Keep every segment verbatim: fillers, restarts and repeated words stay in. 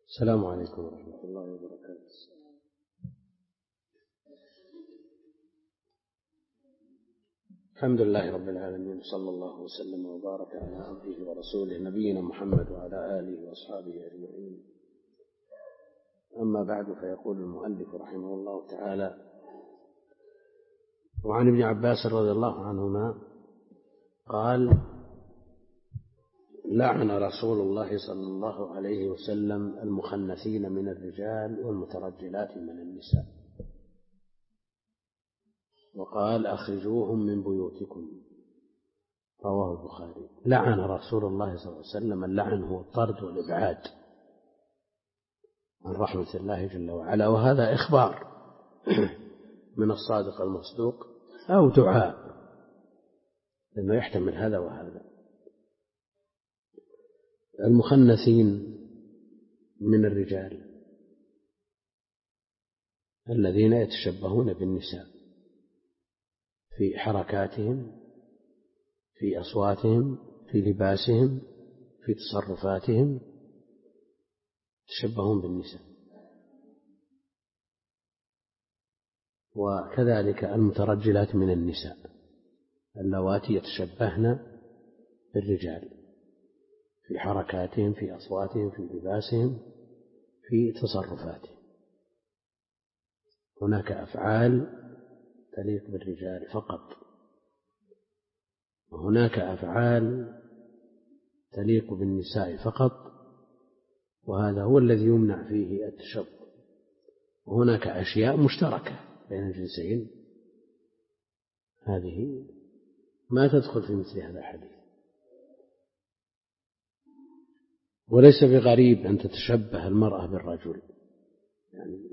السلام عليكم ورحمة الله وبركاته. الحمد لله رب العالمين، صلى الله وسلم وبارك على عبده ورسوله نبينا محمد وعلى آله وأصحابه أجمعين. أما بعد، فيقول المؤلف رحمه الله تعالى: وعن ابن عباس رضي الله عنهما قال: لعن رسول الله صلى الله عليه وسلم المخنثين من الرجال والمترجلات من النساء، وقال: أخرجوهم من بيوتكم. رواه البخاري. لعن رسول الله صلى الله عليه وسلم، اللعن هو الطرد والإبعاد عن رحمة الله جل وعلا، وهذا إخبار من الصادق المصدوق أو دعاء، لأنه يحتمل هذا وهذا. المخنثين من الرجال الذين يتشبهون بالنساء في حركاتهم، في أصواتهم، في لباسهم، في تصرفاتهم، يتشبهون بالنساء. وكذلك المترجلات من النساء اللواتي يتشبهن بالرجال في حركاتهم، في أصواتهم، في لباسهم، في تصرفاتهم. هناك أفعال تليق بالرجال فقط، وهناك أفعال تليق بالنساء فقط، وهذا هو الذي يمنع فيه التشبه. وهناك أشياء مشتركة بين الجنسين، هذه ما تدخل في مثل هذا الحديث. وليس بغريب أن تتشبه المرأة بالرجل، يعني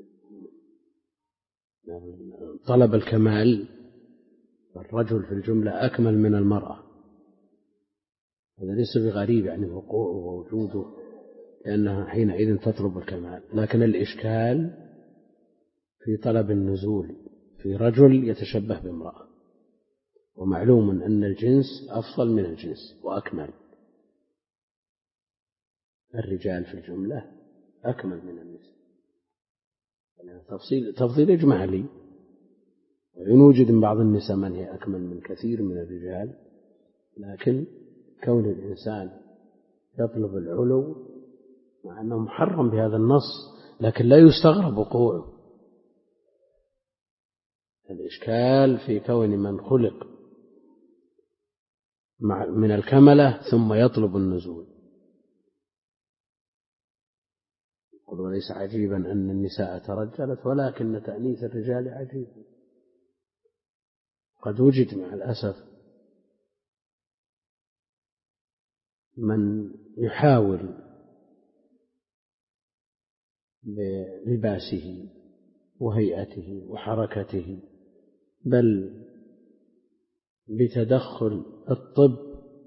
طلب الكمال، الرجل في الجملة أكمل من المرأة، هذا ليس بغريب يعني وقوعه ووجوده، لأنها حينئذ تطلب الكمال. لكن الإشكال في طلب النزول في رجل يتشبه بامرأة، ومعلوم أن الجنس أفضل من الجنس وأكمل. الرجال في الجملة أكمل من النساء، يعني تفصيل تفضيل إجمالي، ويوجد من بعض النساء من هي أكمل من كثير من الرجال، لكن كون الإنسان يطلب العلو مع أنه محرم بهذا النص، لكن لا يستغرب وقوعه. الإشكال في كون من خلق من الكملة ثم يطلب النزول. وليس عجيبا أن النساء ترجلت، ولكن تأنيث الرجال عجيب. قد وجد مع الأسف من يحاول بلباسه وهيئته وحركته، بل بتدخل الطب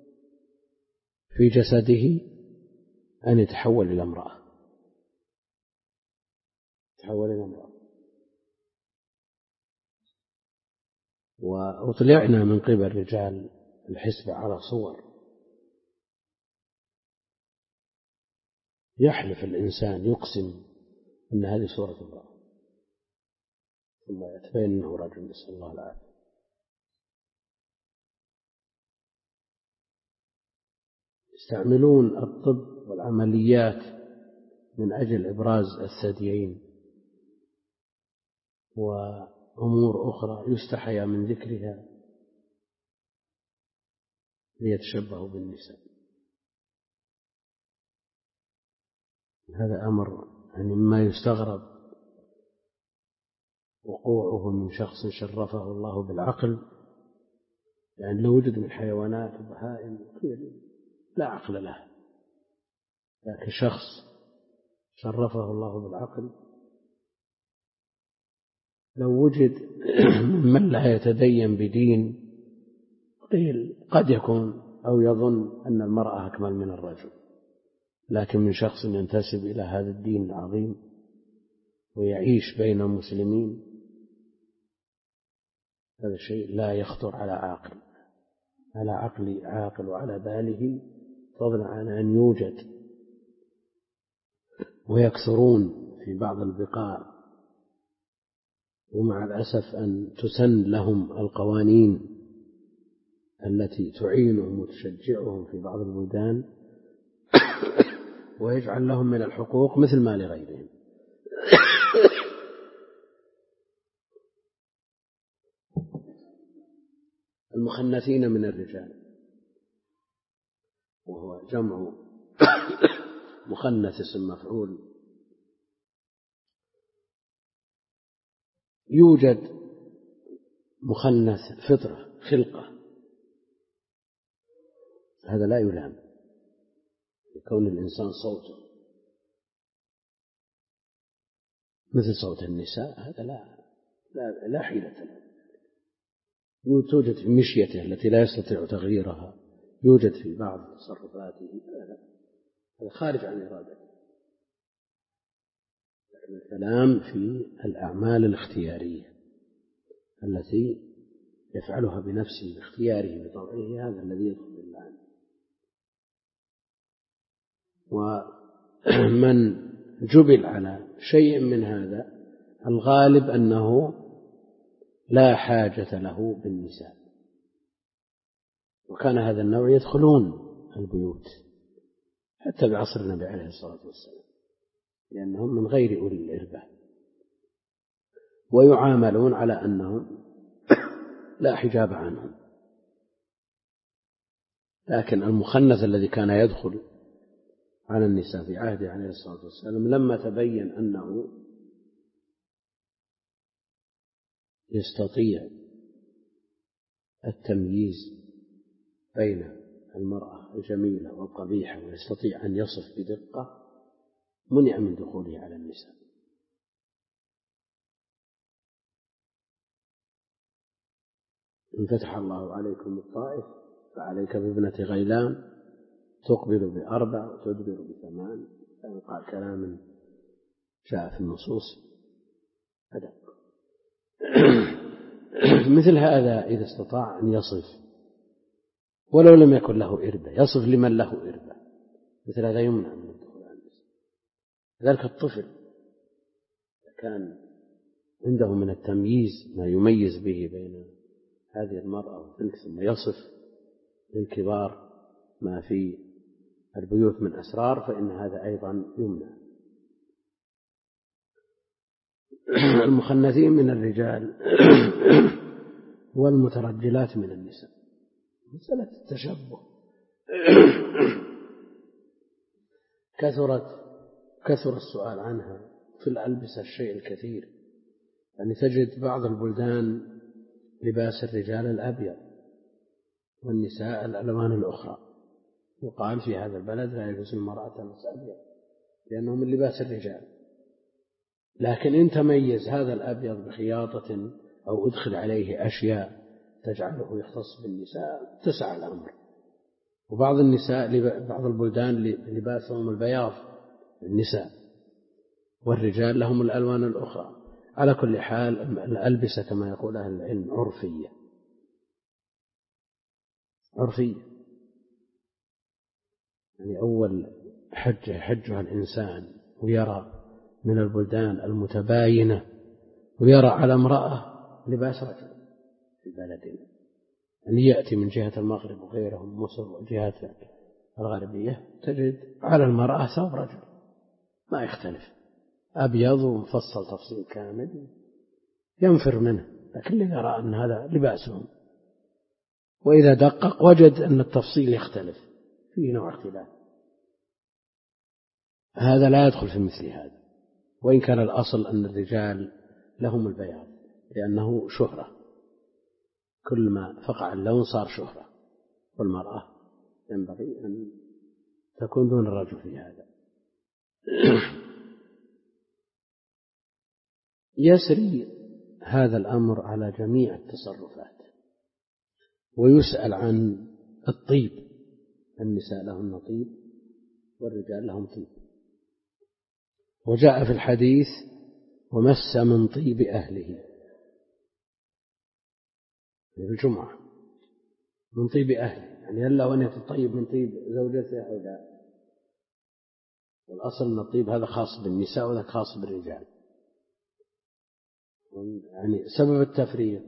في جسده، أن يتحول إلى امرأة تحول إلى امرأة. وأطلعنا من قبل رجال الحسبة على صور يحلف الإنسان، يقسم أن هذه صورة امرأة، ثم يتبين أنه رجل، نسأل الله العافية. يستعملون الطب والعمليات من أجل إبراز الثديين وأمور أخرى يستحيا من ذكرها ليتشبهوا بالنساء. هذا أمر يعني مما يستغرب وقوعه من شخص شرفه الله بالعقل، يعني لو وجد من حيوانات وبهائم لا عقل له، لكن شخص شرفه الله بالعقل لو وجد من لا يتدين بدين قيل قد يكون أو يظن أن المرأة أكمل من الرجل، لكن من شخص ينتسب إلى هذا الدين العظيم ويعيش بين المسلمين، هذا شيء لا يخطر على عاقل على عقل عاقل وعلى باله، فضلا عن أن يوجد ويكثرون في بعض البقاع، ومع الأسف أن تسن لهم القوانين التي تعينهم وتشجعهم في بعض البلدان ويجعل لهم من الحقوق مثل ما لغيرهم. المخنثين من الرجال، وهو جمع مخنث اسم مفعول. يوجد مخنث فطرة خلقة، هذا لا يلام لكون الإنسان صوته مثل صوت النساء، هذا لا لا, لا حيلة له. توجد في مشيته التي لا يستطيع تغييرها، يوجد في بعض تصرفاته، هذا خارج عن إرادته. لكن الكلام في الأعمال الاختيارية التي يفعلها بنفسه باختياره بطبعه، هذا الذي يدخل في اللعن. ومن جبل على شيء من هذا الغالب أنه لا حاجة له بالنساء، وكان هذا النوع يدخلون البيوت حتى بعصر النبي عليه الصلاة والسلام، لأنهم من غير أولي الإربة، ويعاملون على أنهم لا حجاب عنهم. لكن المخنث الذي كان يدخل على النساء في عهده عليه الصلاة والسلام، لما تبين أنه يستطيع التمييز بين المرأة الجميلة والقبيحة ويستطيع أن يصف بدقة، منع من دخوله على النساء. إن فتح الله عليكم الطائف فعليك بابنة غيلان تقبل بأربع وتدبر بثمان، يعني قال كلام جاء في النصوص أدق. مثل هذا إذا استطاع أن يصف ولو لم يكن له إربة، يصف لمن له إربة، مثل هذا يمنع من الدخول على النساء. ذلك الطفل كان عنده من التمييز ما يميز به بين هذه المرأة وتلك، ثم يصف للكبار ما في البيوت من أسرار، فإن هذا أيضا يمنع. المخنثين من الرجال والمترجلات من النساء، مسألة التشبه كثرت كثر السؤال عنها في الألبسة الشيء الكثير. يعني تجد بعض البلدان لباس الرجال الأبيض والنساء الألوان الأخرى، يقال في هذا البلد لا يجوز المرأة تلبس أبيض لأنه من لباس الرجال، لكن إن تميز هذا الأبيض بخياطة أو أدخل عليه أشياء تجعله يختص بالنساء تسع الأمر. وبعض النساء بعض البلدان لباسهم البياض النساء، والرجال لهم الألوان الأخرى. على كل حال الألبسة كما يقول أهل العلم عرفية عرفية، يعني أول حجة يحجها الإنسان ويرى من البلدان المتباينة ويرى على امرأة لباس رجل في بلدنا، يعني يأتي من جهة المغرب وغيرهم مصر وجهات الغربية تجد على المرأة ثوب رجل ما يختلف، أبيض ومفصل تفصيل كامل ينفر منه، لكن يرى أن هذا لباسهم، وإذا دقق وجد أن التفصيل يختلف، فيه نوع اختلاف. هذا لا يدخل في مثل هذا، وإن كان الأصل أن الرجال لهم البياض لأنه شهرة، كل ما فقع اللون صار شهرة، والمرأة ينبغي أن تكون دون الرجل في هذا. يسري هذا الأمر على جميع التصرفات، ويسأل عن الطيب، النساء لهن طيب والرجال لهم طيب، وجاء في الحديث ومس من طيب أهله في الجمعة، من طيب أهله يعني هل له أن يتطيب من طيب زوجته أو لا؟ والأصل أن الطيب هذا خاص بالنساء وهذا خاص بالرجال. يعني سبب التفريق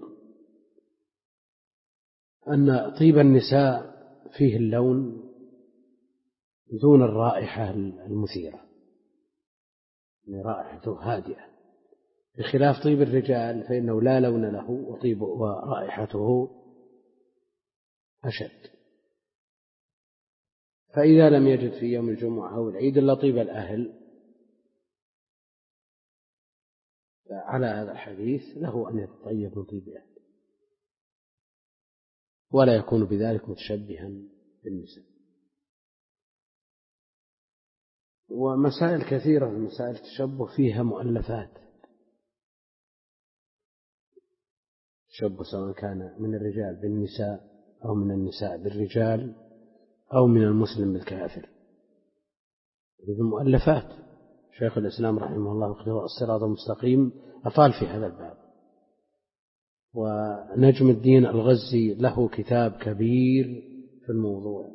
أن طيب النساء فيه اللون دون الرائحة المثيرة، يعني رائحته هادئة، بخلاف طيب الرجال فإنه لا لون له وطيب ورائحته أشد. فإذا لم يجد في يوم الجمعة أو العيد إلا طيب الأهل، فعلى هذا الحديث له أن يتطيب من طيب أهل ولا يكون بذلك متشبها بالنساء. ومسائل كثيرة من مسائل التشبه فيها مؤلفات، التشبه سواء كان من الرجال بالنساء أو من النساء بالرجال أو من المسلم بالكافر، هذه مؤلفات. شيخ الإسلام رحمه الله اقتضاء الصراط المستقيم أطال في هذا الباب، ونجم الدين الغزي له كتاب كبير في الموضوع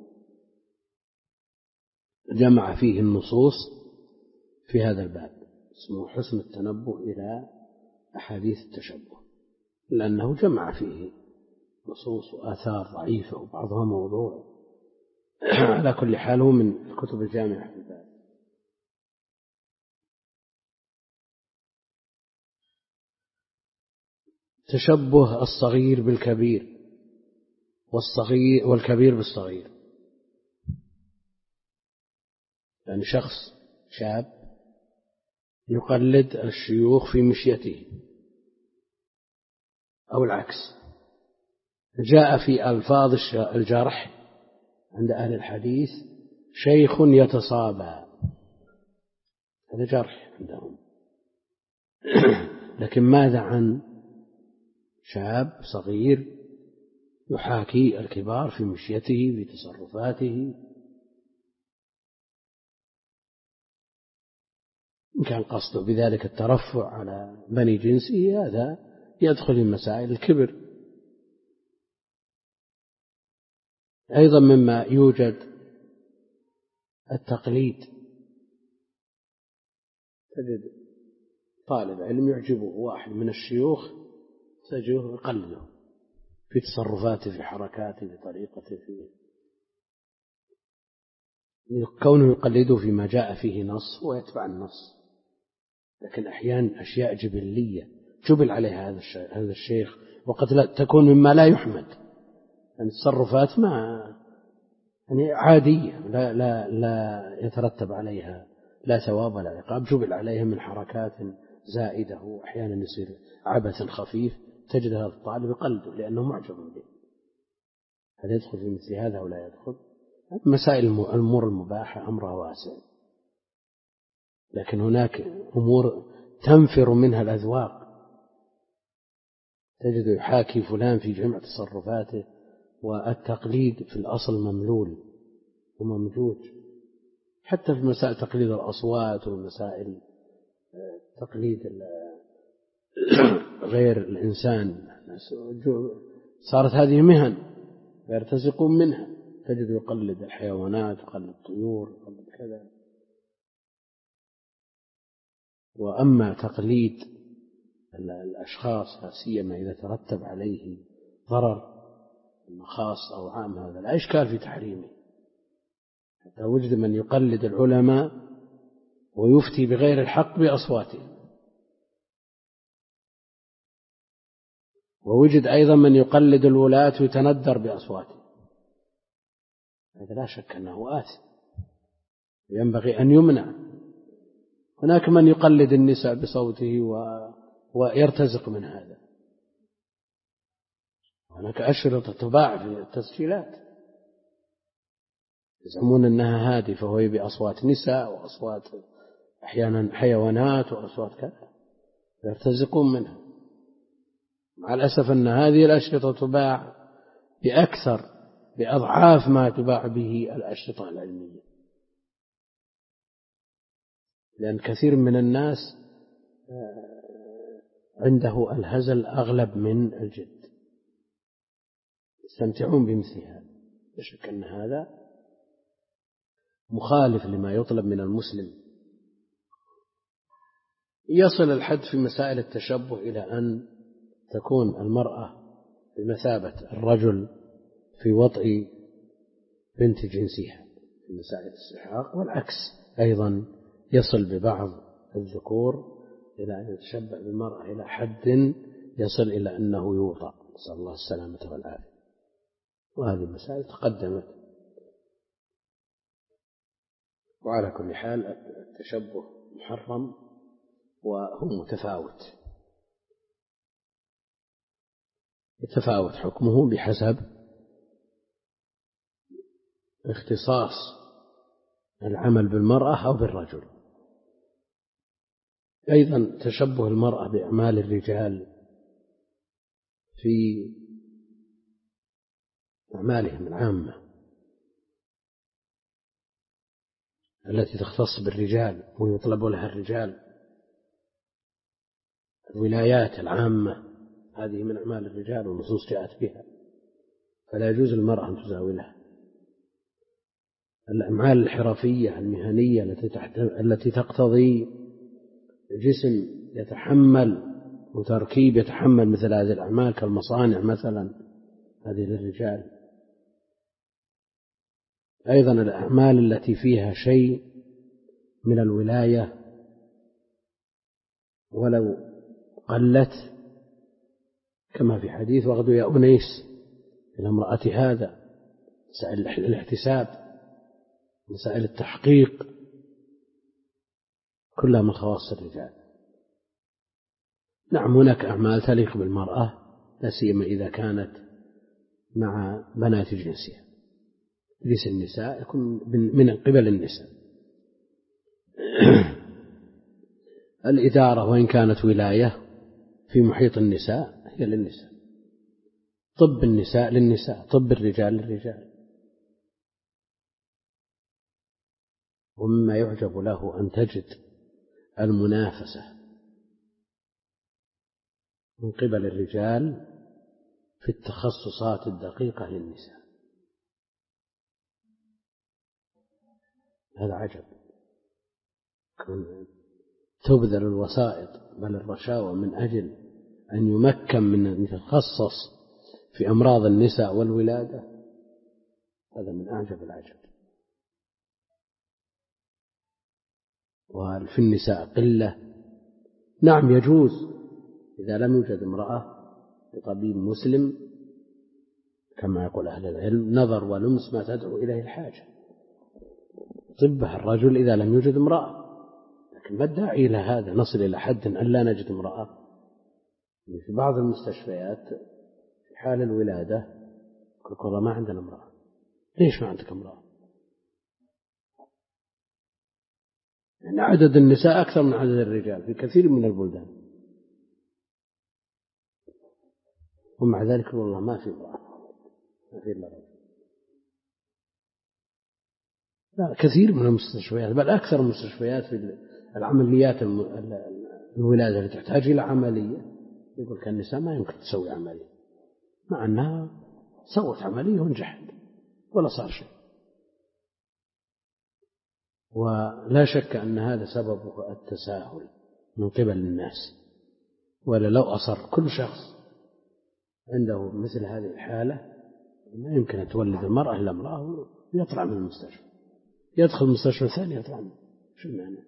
جمع فيه النصوص في هذا الباب، اسمه حسن التنبه إلى أحاديث التشبه، لأنه جمع فيه نصوص وآثار ضعيفة وبعضها موضوع. على كل حال هو من الكتب الجامعة في الباب. تشبه الصغير بالكبير والصغير والكبير بالصغير، يعني شخص شاب يقلد الشيوخ في مشيته أو العكس. جاء في ألفاظ الجرح عند أهل الحديث شيخ يتصابى، هذا جرح عندهم. لكن ماذا عن شاب صغير يحاكي الكبار في مشيته في تصرفاته؟ إن كان قصده بذلك الترفع على بني جنسه هذا يدخل في مسائل الكبر. أيضا مما يوجد التقليد، تجد طالب علم يعجبه واحد من الشيوخ تجده يقلده في تصرفاته في حركاته في طريقته، في كونه يقلده فيما جاء فيه نص ويتبع النص. لكن أحيانا أشياء جبلية جبل عليها هذا الشيخ وقد لا تكون مما لا يحمد، يعني تصرفات ما يعني عادية لا, لا, لا يترتب عليها لا ثواب ولا عقاب، جبل عليها من حركات زائدة وأحيانا يصير عبثا خفيف، تجد هذا الطالب يقلده لأنه معجب به. هل يدخل في مثل هذا أو لا يدخل؟ مسائل الأمور المباحة أمرها واسع، لكن هناك أمور تنفر منها الأذواق، تجد يحاكي فلان في جميع تصرفاته، والتقليد في الأصل مملول وممجوج، حتى في مسائل تقليد الأصوات ومسائل تقليد غير الإنسان صارت هذه مهن يرتزقون منها، تجد يقلد الحيوانات يقلد الطيور يقلد كذا. وأما تقليد الأشخاص لا سيما إذا ترتب عليه ضرر خاص أو عام هذا لا إشكال في تحريمه، حتى وجد من يقلد العلماء ويفتي بغير الحق بأصواته، ووجد أيضا من يقلد الولاة ويتندر بأصواته، هذا لا شك أنه آثم ينبغي أن يمنع. هناك من يقلد النساء بصوته و... ويرتزق من هذا. هناك أشرطة تباع في التسجيلات يزعمون أنها هادفة وهي بأصوات نساء وأصوات أحيانا حيوانات وأصوات كذا يرتزقون منها. مع الأسف أن هذه الأشرطة تباع بأكثر بأضعاف ما تباع به الأشرطة العلمية، لأن كثير من الناس عنده الهزل أغلب من الجد، يستمتعون بمثل هذا. لا شك أن هذا مخالف لما يطلب من المسلم. يصل الحد في مسائل التشبه إلى أن تكون المرأة بمثابة الرجل في وطئ بنت جنسها في مسائل السحاق، والعكس أيضا يصل ببعض الذكور إلى أن يتشبه بالمرأة إلى حد يصل إلى أنه يوطأ، نسأل الله السلامة والعافية. وهذه المسائل تقدمت. وعلى كل حال التشبه محرم وهو متفاوت، يتفاوت حكمه بحسب اختصاص العمل بالمرأة أو بالرجل. أيضا تشبه المرأة بأعمال الرجال في أعمالهم العامة التي تختص بالرجال ويطلب لها الرجال، الولايات العامة هذه من أعمال الرجال والنصوص جاءت بها، فلا يجوز للمرأة أن تزاولها. الأعمال الحرفية المهنية التي التي تقتضي جسم يتحمل وتركيب يتحمل مثل هذه الأعمال كالمصانع مثلا، هذه للرجال. أيضا الأعمال التي فيها شيء من الولاية ولو قلت، كما في حديث واغدو يا أنيس إلى امرأة هذا، مسائل الاحتساب، مسائل التحقيق، كلها من خواص الرجال. نعم هناك أعمال تليق بالمرأة لا سيما إذا كانت مع بنات جنسها، جنس النساء يكون من قبل النساء. الإدارة وإن كانت ولاية في محيط النساء هي للنساء، طب النساء للنساء، طب الرجال للرجال. ومما يعجب له أن تجد المنافسة من قبل الرجال في التخصصات الدقيقة للنساء، هذا عجب. تبذل الوسائط بل الرشاوى من أجل أن يمكن من أن يتخصص في أمراض النساء والولادة، هذا من أعجب العجب. وفي النساء قلة. نعم يجوز إذا لم يوجد امرأة لطبيب مسلم كما يقول أهل العلم نظر ولمس ما تدعو إليه الحاجة، طبها الرجل إذا لم يوجد امرأة. لكن ما الداعي إلى هذا؟ نصل إلى حد أن لا نجد امرأة. في بعض المستشفيات في حال الولادة يقول ما عندنا امرأة. ليش ما عندك امرأة؟ يعني عدد النساء أكثر من عدد الرجال في كثير من البلدان، ومع ذلك والله ما في امرأة، ما في إلا رجل. لا، كثير من المستشفيات بل أكثر المستشفيات في العمليات الولادة اللي تحتاج إلى عملية يقول كالنساء ما يمكن تسوي عملية، مع أنها سوت عملية ونجحت ولا صار شيء. ولا شك أن هذا سببه التساهل من قبل الناس، ولا لو أصر كل شخص عنده مثل هذه الحالة ما يمكن أن تولد المرأة إلا امرأة ويطلع من المستشفى، يدخل المستشفى ثاني يطلع منه، شو المعنى؟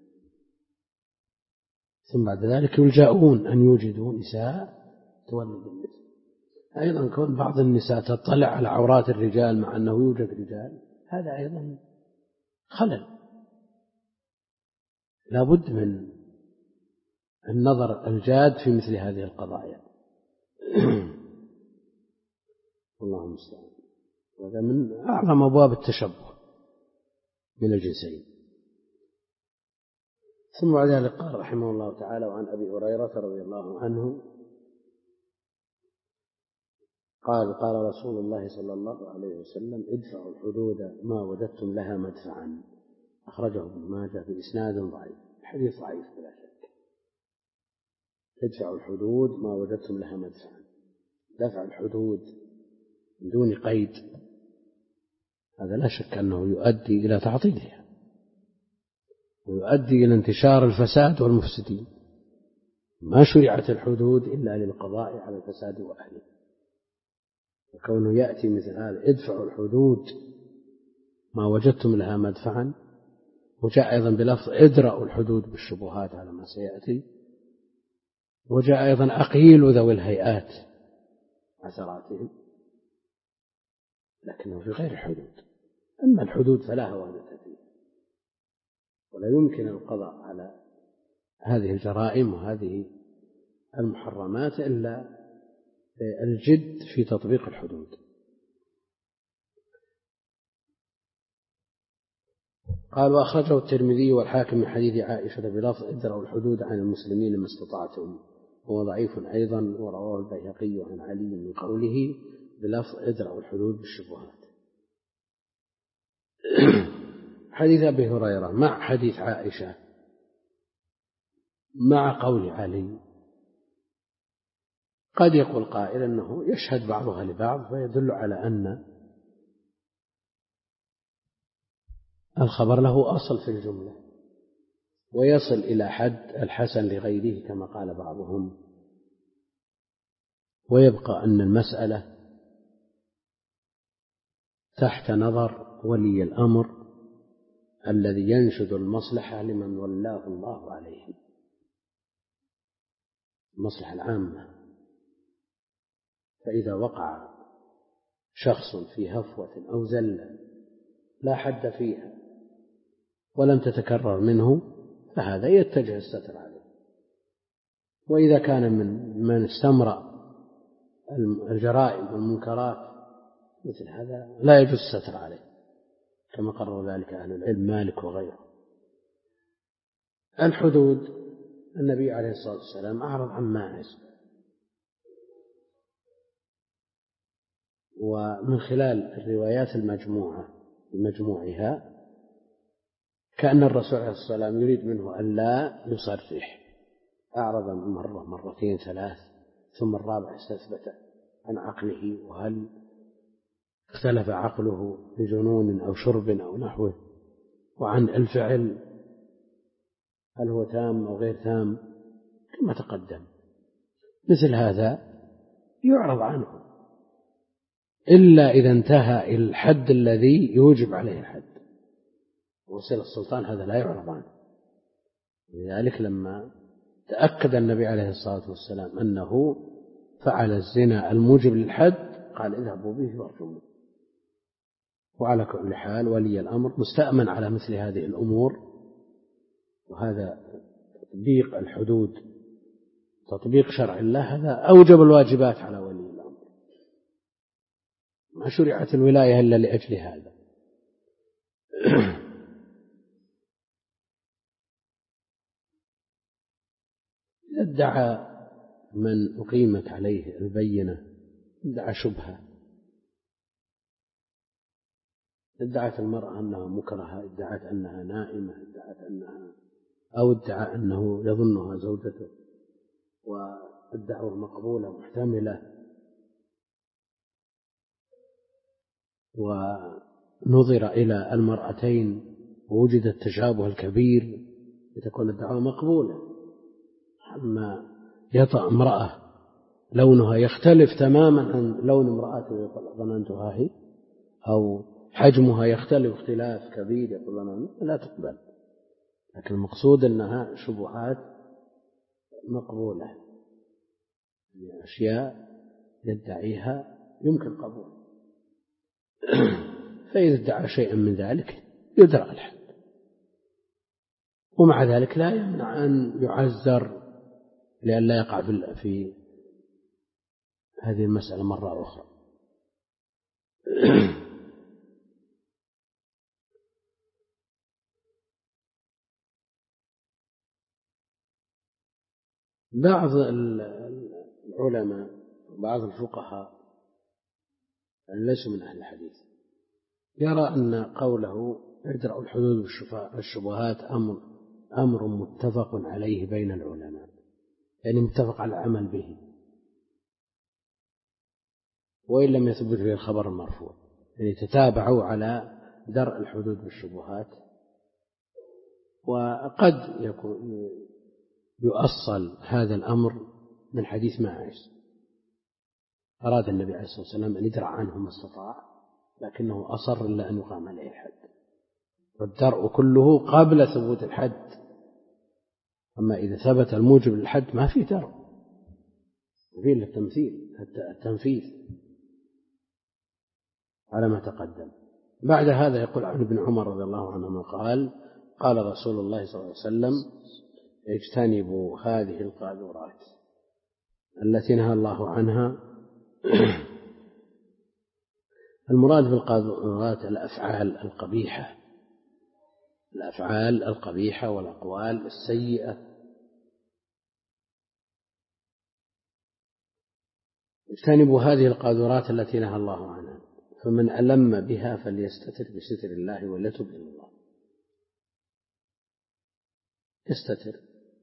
ثم بعد ذلك يلجأون أن يوجدوا نساء تولد النساء. أيضا كون بعض النساء تطلع على عورات الرجال مع أنه يوجد رجال، هذا أيضا خلل، لا بد من النظر الجاد في مثل هذه القضايا. الله المستعان. وهذا من أعظم أبواب التشبه من الجنسين. ثم بعد ذلك قال رحمه الله تعالى: وعن أبي هريرة رضي الله عنه قال: قال رسول الله صلى الله عليه وسلم: ادفعوا الحدود ما وجدتم لها مدفعا. أخرجه ابن ماجه بإسناد ضعيف، الحديث ضعيف بلا شك. ادفعوا الحدود ما وجدتم لها مدفعا، دفع الحدود من دون قيد هذا لا شك أنه يؤدي إلى تعطيلها، ويؤدي إلى انتشار الفساد والمفسدين. ما شرعت الحدود إلا للقضاء على الفساد وأهله، وكونه يأتي مثل هذا ادفعوا الحدود ما وجدتم لها مدفعا، وجاء أيضا بلفظ ادرأوا الحدود بالشبهات على ما سيأتي، وجاء أيضا أقيلوا ذوي الهيئات عثراتهم، لكنه في غير الحدود. أما الحدود فلا هوانة فيها، ولا يمكن القضاء على هذه الجرائم وهذه المحرمات إلا الجد في تطبيق الحدود. قال وأخرجه الترمذي والحاكم من حديث عائشة بلفظ ادرأوا الحدود عن المسلمين ما استطعتم، وهو ضعيف أيضا، ورواه البيهقي عن علي من قوله بلفظ ادرأوا الحدود بالشبهات. حديث أبي هريرة مع حديث عائشة مع قول علي، قد يقول قائل أنه يشهد بعضها لبعض، فيدل على أن الخبر له أصل في الجملة ويصل إلى حد الحسن لغيره كما قال بعضهم، ويبقى أن المسألة تحت نظر ولي الأمر الذي ينشد المصلحة لمن ولاه الله عليه، المصلحة العامة. فإذا وقع شخص في هفوة أو زلة لا حد فيها ولم تتكرر منه فهذا يتجه الستر عليه، وإذا كان من من استمرأ الجرائم والمنكرات مثل هذا لا يجوز الستر عليه، كما قرر ذلك أهل العلم مالك وغيره. الحدود النبي عليه الصلاة والسلام أعرض عن ماعز، ومن خلال الروايات المجموعة بمجموعها كأن الرسول عليه الصلاة والسلام يريد منه أن لا يصرح، أعرض مرة مرتين ثلاث، ثم الرابع استثبت عن عقله، وهل اختلف عقله بجنون أو شرب أو نحوه، وعن الفعل هل هو تام أو غير تام كما تقدم. مثل هذا يعرض عنه إلا إذا انتهى إلى الحد الذي يوجب عليه الحد، وصل السلطان هذا لا يعرض عنه. لذلك لما تأكد النبي عليه الصلاة والسلام أنه فعل الزنا الموجب للحد قال اذهبوا به وارجموه. وعلى كل حال ولي الأمر مستأمن على مثل هذه الأمور، وهذا تطبيق الحدود تطبيق شرع الله هذا أوجب الواجبات على ولي الأمر، ما شرعت الولاية إلا لأجل هذا. ادعى من أقيمت عليه البينة ادعى شبهة، ادعت المرأة أنها مكرهة، ادعت أنها نائمة، ادعت أنها أو ادعى أنه يظنها زوجته، والدعوة مقبولة محتملة، ونظر إلى المرأتين ووجد التشابه الكبير لتكون الدعوة مقبولة. أما يطأ امرأة لونها يختلف تماما عن لون امرأته يقول ظننتها هي، أو حجمها يختلف اختلاف كبير يقول ظننتها، لا تقبل. لكن المقصود أنها شبهات مقبولة، يعني أشياء يدعيها يمكن قبول. فإذا ادعى شيئا من ذلك يدرأ الحد، ومع ذلك لا يمنع أن يعزر لئلا يقع في هذه المسألة مرة أخرى. بعض العلماء وبعض الفقهاء ليسوا من أهل الحديث يرى أن قوله ادرأوا الحدود والشبهات أمر أمر متفق عليه بين العلماء، يعني متفق على العمل به وإن لم يثبت به الخبر المرفوع، يعني تتابعوا على درء الحدود والشبهات وقد يكون يؤصل هذا الأمر من حديث ماعز، أراد النبي عليه الصلاة والسلام أن يدرع عنه ما استطاع، لكنه أصر إلا أن يقام عليه الحد، والدرء كله قبل ثبوت الحد. أما إذا ثبت الموجب للحد ما في درء، ما في إلا التمثيل التنفيذ على ما تقدم. بعد هذا يقول عن ابن عمر رضي الله عنهما قال قال رسول الله صلى الله عليه وسلم: اجتنبوا هذه القاذورات التي نهى الله عنها. المراد بالقاذورات الأفعال القبيحة، الأفعال القبيحة والأقوال السيئة. اجتنبوا هذه القاذورات التي نهى الله عنها، فمن ألم بها فليستتر بستر الله وليتب إلى الله. يستتر،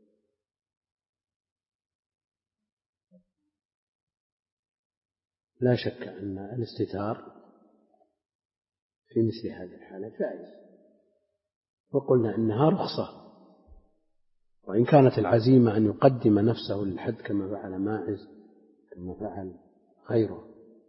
لا شك أن الاستتار في مثل هذه الحالة جائز، وقلنا إنها رخصة، وإن كانت العزيمة أن يقدم نفسه للحد كما فعل ماعز كما فعل غيره.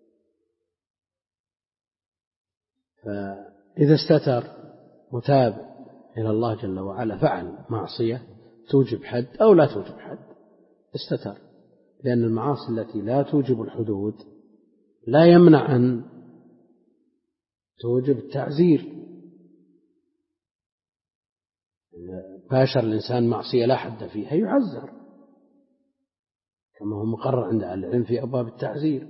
فإذا استتر وتاب إلى الله جل وعلا فعل معصية توجب حد أو لا توجب حد، استتر، لأن المعاصي التي لا توجب الحدود لا يمنع أن توجب التعزير. باشر الإنسان معصية لا حد فيها يعزر، كما هو مقرر عند أهل العلم في أبواب التعزير.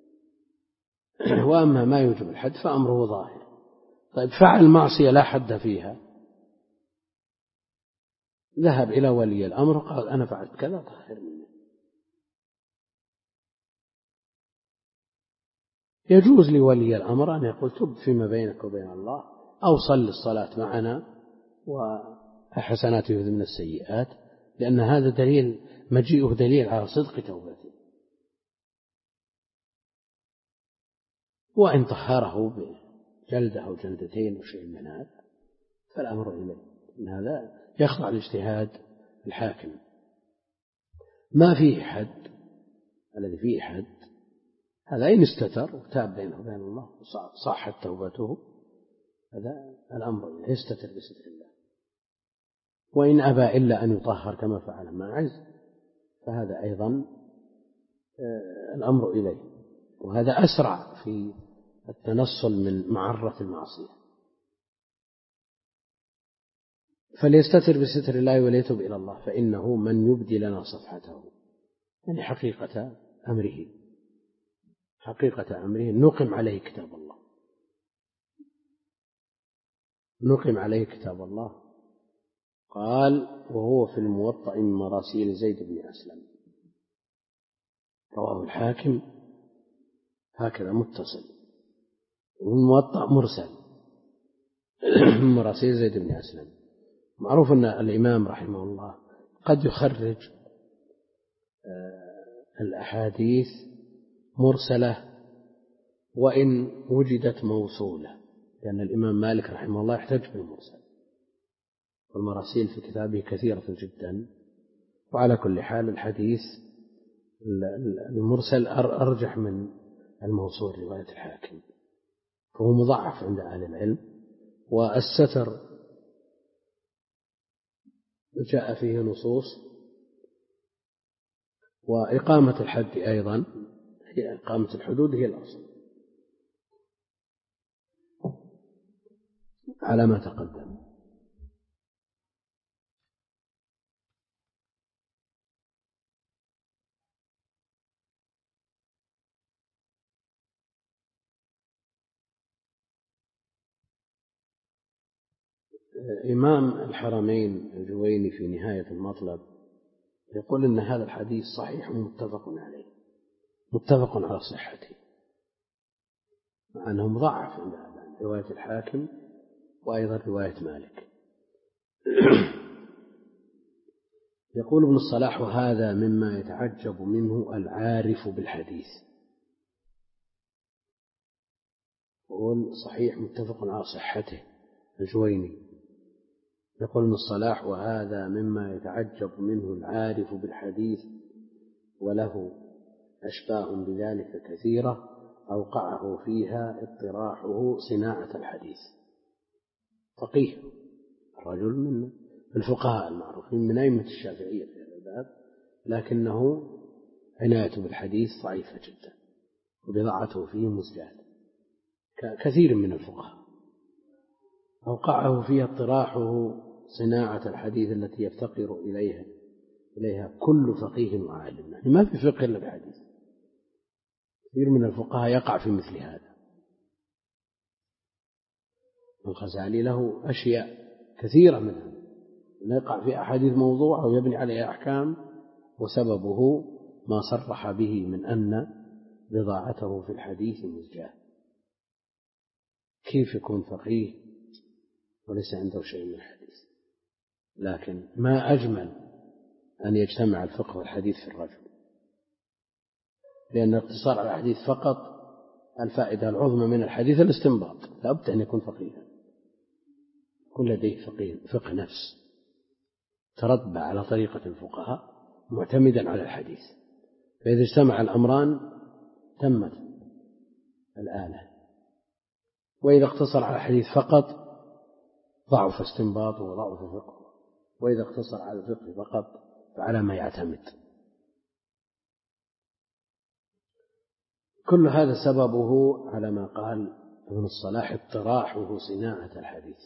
وأما ما يوجب الحد فأمره ظاهر. طيب فعل معصية لا حد فيها، ذهب إلى ولي الأمر قال أنا فعلت كذا طهر مني، يجوز لولي الأمر أن يقول تب فيما بينك وبين الله، أو صل الصلاة معنا وحسنات يذهب من السيئات، لأن هذا دليل مجيئه دليل على صدق توبته. وإن طهره بجلدة أو جلدتين وشيء من هذا فالأمر إليه، إن هذا يخضع لاجتهاد الحاكم. ما فيه حد، الذي فيه حد هذا إن استتر وتاب بينه وبين الله صحت توبته، هذا الأمر إليه، يستتر بستر الله. وإن أبى إلا أن يطهر كما فعل ماعز فهذا أيضا الأمر إليه، وهذا أسرع في التنصل من معرة المعصية. فليستتر بستر الله وليتب إلى الله فإنه من يبدي لنا صفحته، يعني حقيقة أمره، حقيقة أمره نقم عليه كتاب الله، نقم عليه كتاب الله. قال وهو في الموطأ من مراسيل زيد بن أسلم، رواه الحاكم هكذا متصل، والموطأ مرسل من مراسيل زيد بن أسلم. معروف أن الإمام رحمه الله قد يخرج الأحاديث مرسلة وإن وجدت موصولة، لأن الإمام مالك رحمه الله يحتج بالمرسل، والمراسيل في كتابه كثيرة جدا. وعلى كل حال الحديث المرسل أرجح من الموصول رواية الحاكم، فهو مضاعف عند أهل العلم. والستر جاء فيه نصوص، وإقامة الحد أيضا، هي إقامة الحدود هي الأصل على ما تقدم. إمام الحرمين الجويني في نهاية المطلب يقول إن هذا الحديث صحيح متفق عليه، متفق على صحته، مع أنه مضاعف عند رواية الحاكم وأيضا رواية مالك. يقول ابن الصلاح وهذا مما يتعجب منه العارف بالحديث، يقول صحيح متفق على صحته الجويني، يقول ابن الصلاح: وهذا مما يتعجب منه العارف بالحديث وله أشباه بذلك كثيرة أوقعه فيها اطراحه صناعة الحديث. فقيه الرجل من الفقهاء المعروفين من أئمة الشافعية في هذا الباب، لكنه عنايته بالحديث ضعيفة جدا وبضاعته فيه مزجاة كثير من الفقهاء. أوقعه فيها اطراحه صناعة الحديث التي يفتقر إليها إليها كل فقيه وعالم، يعني ما في فقه إلا بالحديث. كثير من الفقهاء يقع في مثل هذا. الغزالي له أشياء كثيرة منها يقع في أحاديث موضوعة ويبني عليها أحكام، وسببه ما صرح به من أن بضاعته في الحديث مزجاة. كيف يكون فقيه وليس عنده شيء من الحديث؟ لكن ما أجمل أن يجتمع الفقه والحديث في الرجل، لأن الاقتصار على الحديث فقط الفائدة العظمى من الحديث الاستنباط. لا بد أن يكون فقيها، يكون لديه فقه, فقه نفس تربى على طريقة الفقهاء معتمدا على الحديث، فإذا اجتمع الأمران تمت الآلة. وإذا اقتصر على الحديث فقط ضعف استنباطه وضعف فقهه، وإذا اقتصر على الفقه فقط فعلى ما يعتمد. كل هذا سببه على ما قال ابن الصلاح اطراحه صناعة الحديث.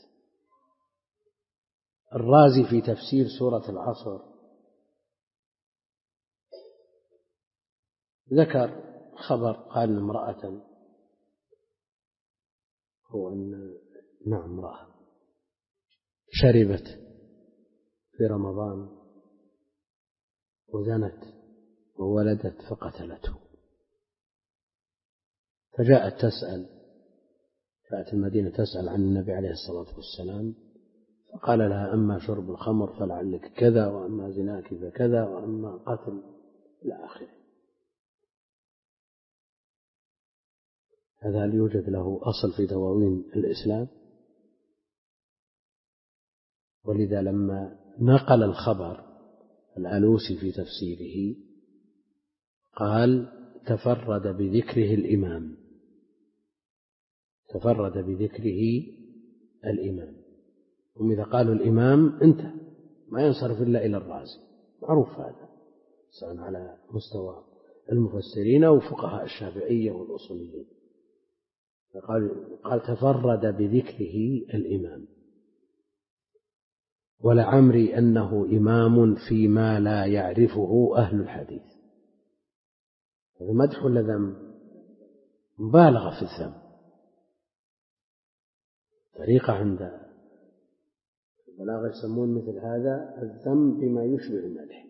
الرازي في تفسير سورة العصر ذكر خبر قال إن امرأة هو أن نعم امرأة شربت في رمضان وزنت وولدت فقتلته، فجاءت تسأل جاءت المدينة تسأل عن النبي عليه الصلاة والسلام، فقال لها: أما شرب الخمر فلعلك كذا، وأما زناك فكذا، وأما قتل إلى آخره. هذا هل يوجد له أصل في دواوين الإسلام؟ ولذا لما نقل الخبر الألوسي في تفسيره قال: تفرد بذكره الإمام تفرد بذكره الإمام هم إذا قالوا الإمام انتهى، ما ينصرف إلا إلى الرازي، معروف هذا سواء على مستوى المفسرين أو فقهاء الشافعية والأصوليين. فقال قال تفرد بذكره الإمام، ولعمري أنه إمام فيما لا يعرفه أهل الحديث. هذا مدح ولا ذم؟ مبالغة في الذم. طريقة عند البلاغة يسمون مثل هذا الذم بما يشبه المدح.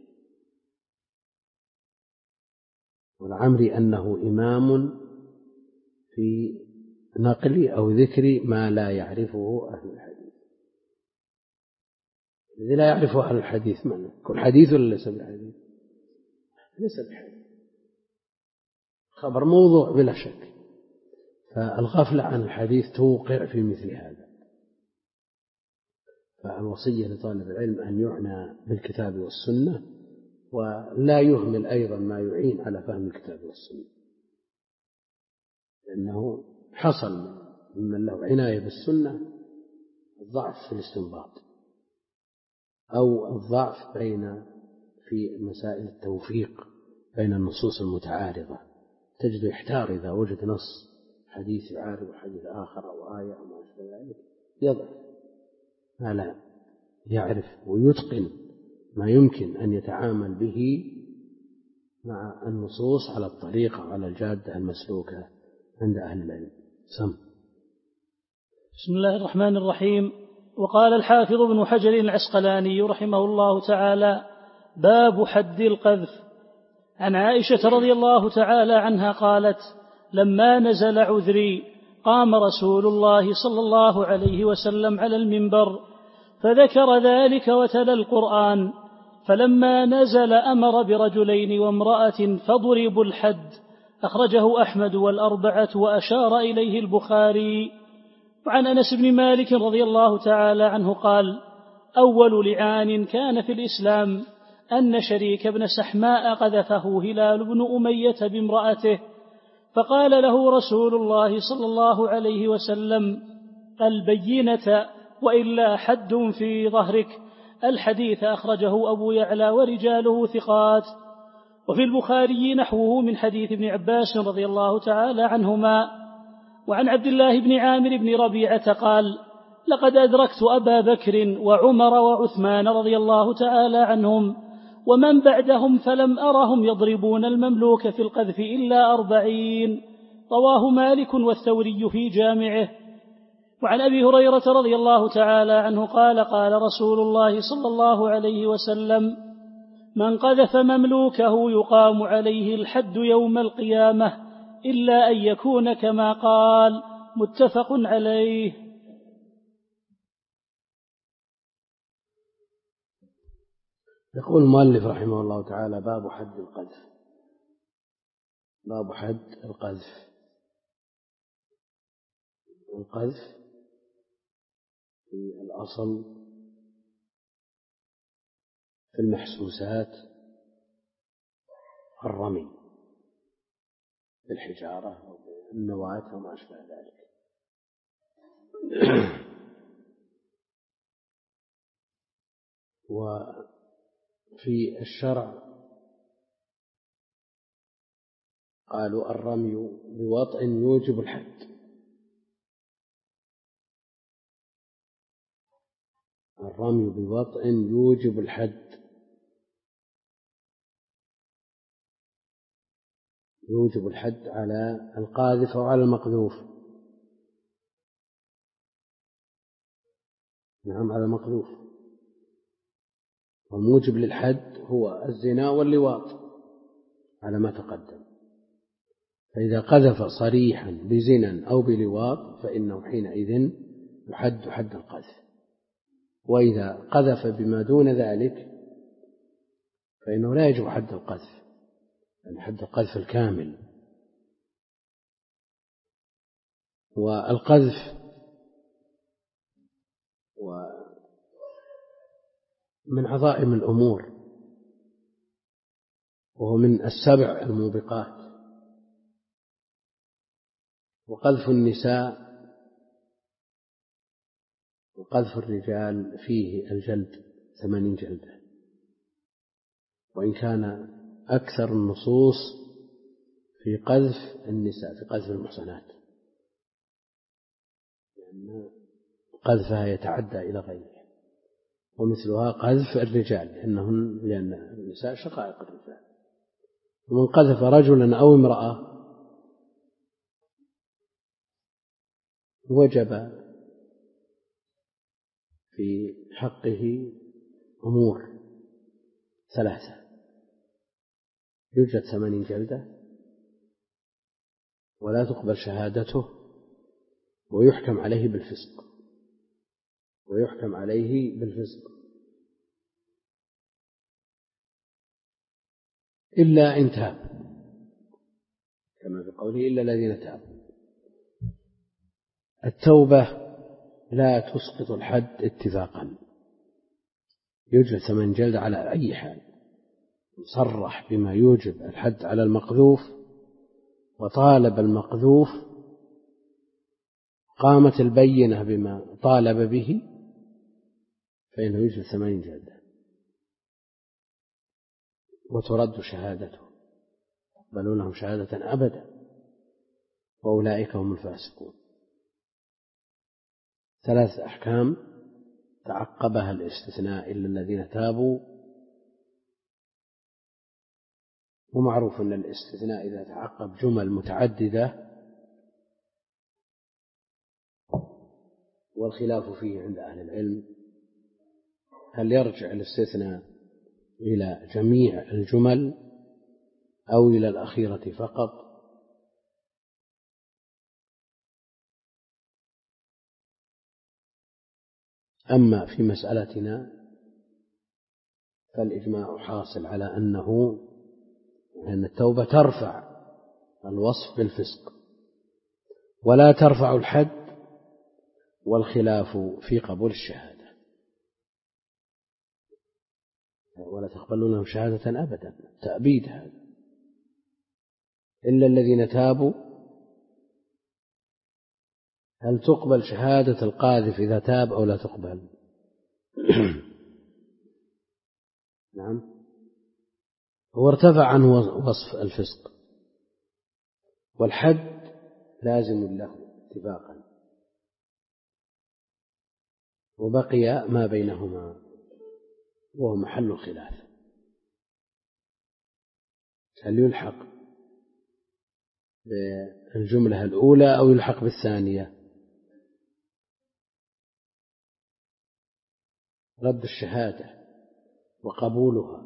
ولعمري أنه إمام في نقل أو ذكر ما لا يعرفه أهل الحديث. الذي لا يعرفه أهل الحديث من يكون حديث ولا ليس بحديث؟ ليس بحديث، خبر موضوع بلا شك. فالغفلة عن الحديث توقع في مثل هذا. فالوصية لطالب العلم أن يعنى بالكتاب والسنة، ولا يهمل أيضا ما يعين على فهم الكتاب والسنة، لأنه حصل ممن له عناية بالسنة الضعف في الاستنباط أو الضعف بين في مسائل التوفيق بين النصوص المتعارضة. تجد يحتار إذا وجد نص حديث يعارض حديث آخر أو آية أو ما أشبه ذلك، يضعف ما لا يعرف ويتقن ما يمكن أن يتعامل به مع النصوص على الطريقة وعلى الجادة المسلوكة عند أهل العلم. سم. بسم الله الرحمن الرحيم. وقال الحافظ ابن حجر العسقلاني رحمه الله تعالى: باب حد القذف. عن عائشة رضي الله تعالى عنها قالت: لما نزل عذري قام رسول الله صلى الله عليه وسلم على المنبر فذكر ذلك وتلا القرآن، فلما نزل أمر برجلين وامرأة فضربوا الحد. أخرجه أحمد والأربعة وأشار إليه البخاري. وعن أنس بن مالك رضي الله تعالى عنه قال: أول لعان كان في الإسلام أن شريك بن سحماء قذفه هلال بن أمية بامرأته، فقال له رسول الله صلى الله عليه وسلم: البينة وإلا حد في ظهرك. الحديث أخرجه أبو يعلى ورجاله ثقات. وفي البخاري نحوه من حديث ابن عباس رضي الله تعالى عنهما. وعن عبد الله بن عامر بن ربيعة قال: لقد أدركت أبا بكر وعمر وعثمان رضي الله تعالى عنهم ومن بعدهم فلم أرهم يضربون المملوك في القذف إلا أربعين. رواه مالك والثوري في جامعه. وعن أبي هريرة رضي الله تعالى عنه قال: قال رسول الله صلى الله عليه وسلم: من قذف مملوكه يقام عليه الحد يوم القيامة إلا أن يكون كما قال. متفق عليه. يقول المؤلف رحمه الله تعالى: باب حد القذف. باب حد القذف. القذف في الأصل في المحسوسات الرمي بالحجارة أو بالنواة وما أشبه ذلك. وفي الشرع قالوا: الرمي بوطء يوجب الحد. الرمي بوطء يوجب الحد، يوجب الحد على القاذف أو على المقذوف. نعم، على المقذوف. والموجب للحد هو الزنا واللواط على ما تقدم. فإذا قذف صريحا بزنا أو بلواط فإنه حينئذ يحد حد القذف. وإذا قذف بما دون ذلك فإنه لا يجب حد القذف، يعني حد القذف الكامل. والقذف من عظائم الأمور، وهو من السبع الموبقات. وقذف النساء وقذف الرجال فيه الجلد ثمانين جلدة، وإن كان أكثر النصوص في قذف النساء، في قذف المحصنات، لأن قذفها يتعدى إلى غيره. ومثلها قذف الرجال، لأنهن لأن النساء شقائق الرجال. ومن قذف رجلا أو امرأة وجب في حقه أمور ثلاثة: يوجد ثمانين جلدة، ولا تقبل شهادته، ويحكم عليه بالفسق ويحكم عليه بالفسق إلا إن تاب، كما في قوله: إلا الذين تابوا. التوبة لا تسقط الحد اتفاقا، يوجد ثمن جلد على أي حال. صرح بما يوجب الحد على المقذوف وطالب المقذوف، قامت البينة بما طالب به، فإنه يوجد ثمانين جلدة وترد شهادته، يقبلون لهم شهادة أبدا، وأولئك هم الفاسقون. ثلاث أحكام تعقبها الاستثناء: إلا الذين تابوا. ومعروف أن الاستثناء إذا تعقب جمل متعددة والخلاف فيه عند أهل العلم، هل يرجع الاستثناء إلى جميع الجمل أو إلى الأخيرة فقط. أما في مسألتنا فالإجماع حاصل على أنه أن التوبة ترفع الوصف بالفسق ولا ترفع الحد، والخلاف في قبول الشهادة. ولا تقبلونهم شهادة أبدا، تأبيد هذا، إلا الذين تابوا. هل تقبل شهادة القاذف إذا تاب أو لا تقبل؟ نعم. هو ارتفع عنه وصف الفسق، والحد لازم له اتفاقا، وبقي ما بينهما وهو محل الخلاف، هل يلحق بالجملة الأولى أو يلحق بالثانية؟ رد الشهادة وقبولها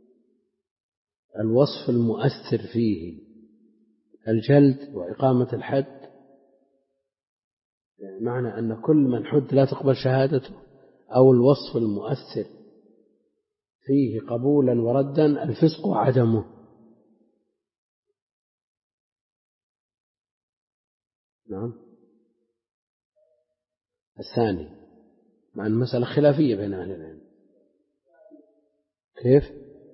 الوصف المؤثر فيه الجلد وإقامة الحد، معنى أن كل من حد لا تقبل شهادته، أو الوصف المؤثر فيه قبولا وردا الفسق وعدمه. نعم. الثاني، مع المسألة خلافية بين أهل العلم. كيف؟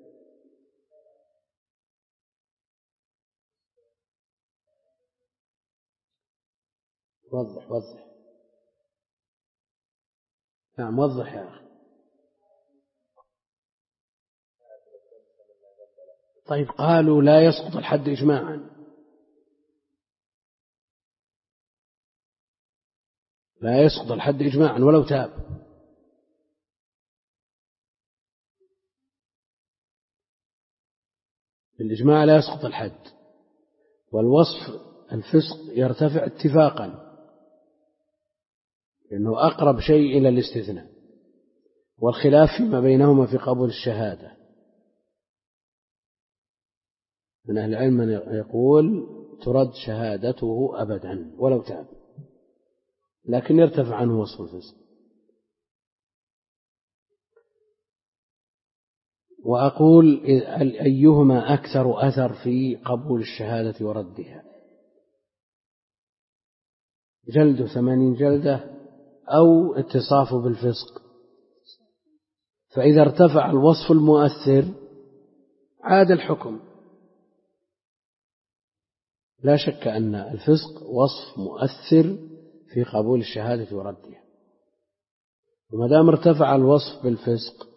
وضح وضح. نعم وضح يا أخي. طيب قالوا لا يسقط الحد إجماعا، لا يسقط الحد إجماعا ولو تاب. بالإجماع لا يسقط الحد، والوصف الفسق يرتفع اتفاقا لأنه أقرب شيء إلى الاستثناء، والخلاف فيما بينهما في قبول الشهادة. من أهل العلم من يقول ترد شهادته أبدا ولو تاب، لكن يرتفع عنه وصف الفسق. وأقول أيهما أكثر أثر في قبول الشهادة وردها، جلد ثمانين جلدة أو اتصافه بالفسق؟ فإذا ارتفع الوصف المؤثر عاد الحكم. لا شك أن الفسق وصف مؤثر في قبول الشهادة وردها، وما دام ارتفع الوصف بالفسق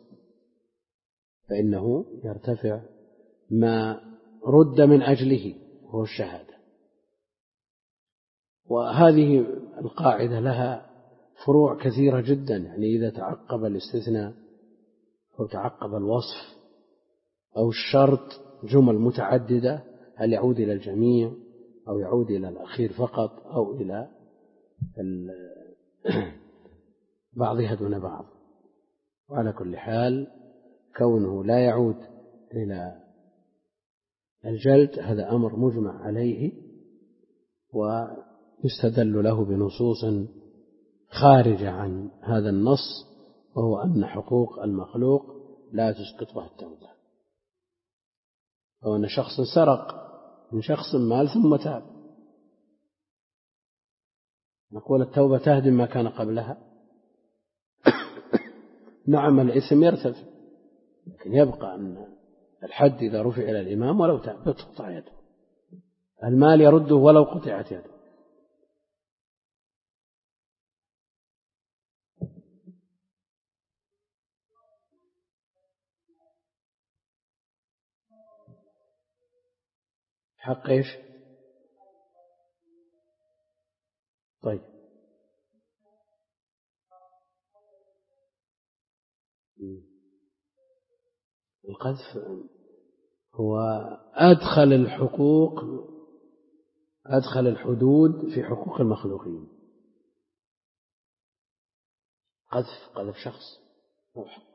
فإنه يرتفع ما رد من أجله وهو الشهادة. وهذه القاعدة لها فروع كثيرة جدا، يعني إذا تعقب الاستثناء أو تعقب الوصف أو الشرط جمل متعددة، هل يعود إلى الجميع أو يعود إلى الأخير فقط أو إلى بعضها دون بعض؟ وعلى كل حال كونه لا يعود إلى الجلد هذا أمر مجمع عليه، ويستدل له بنصوص خارجة عن هذا النص، وهو أن حقوق المخلوق لا تسقطها التوبة. أو أن شخص سرق من شخص مال ثم تاب، نقول التوبة تهدم ما كان قبلها؟ نعم الإثم يرتفع، لكن يبقى أن الحد إذا رفع إلى الإمام ولو تاب تقطع يده، المال يرده ولو قطعت يده. حق إيش؟ طيب القذف هو أدخل الحقوق أدخل الحدود في حقوق المخلوقين. قذف قذف شخص له حق،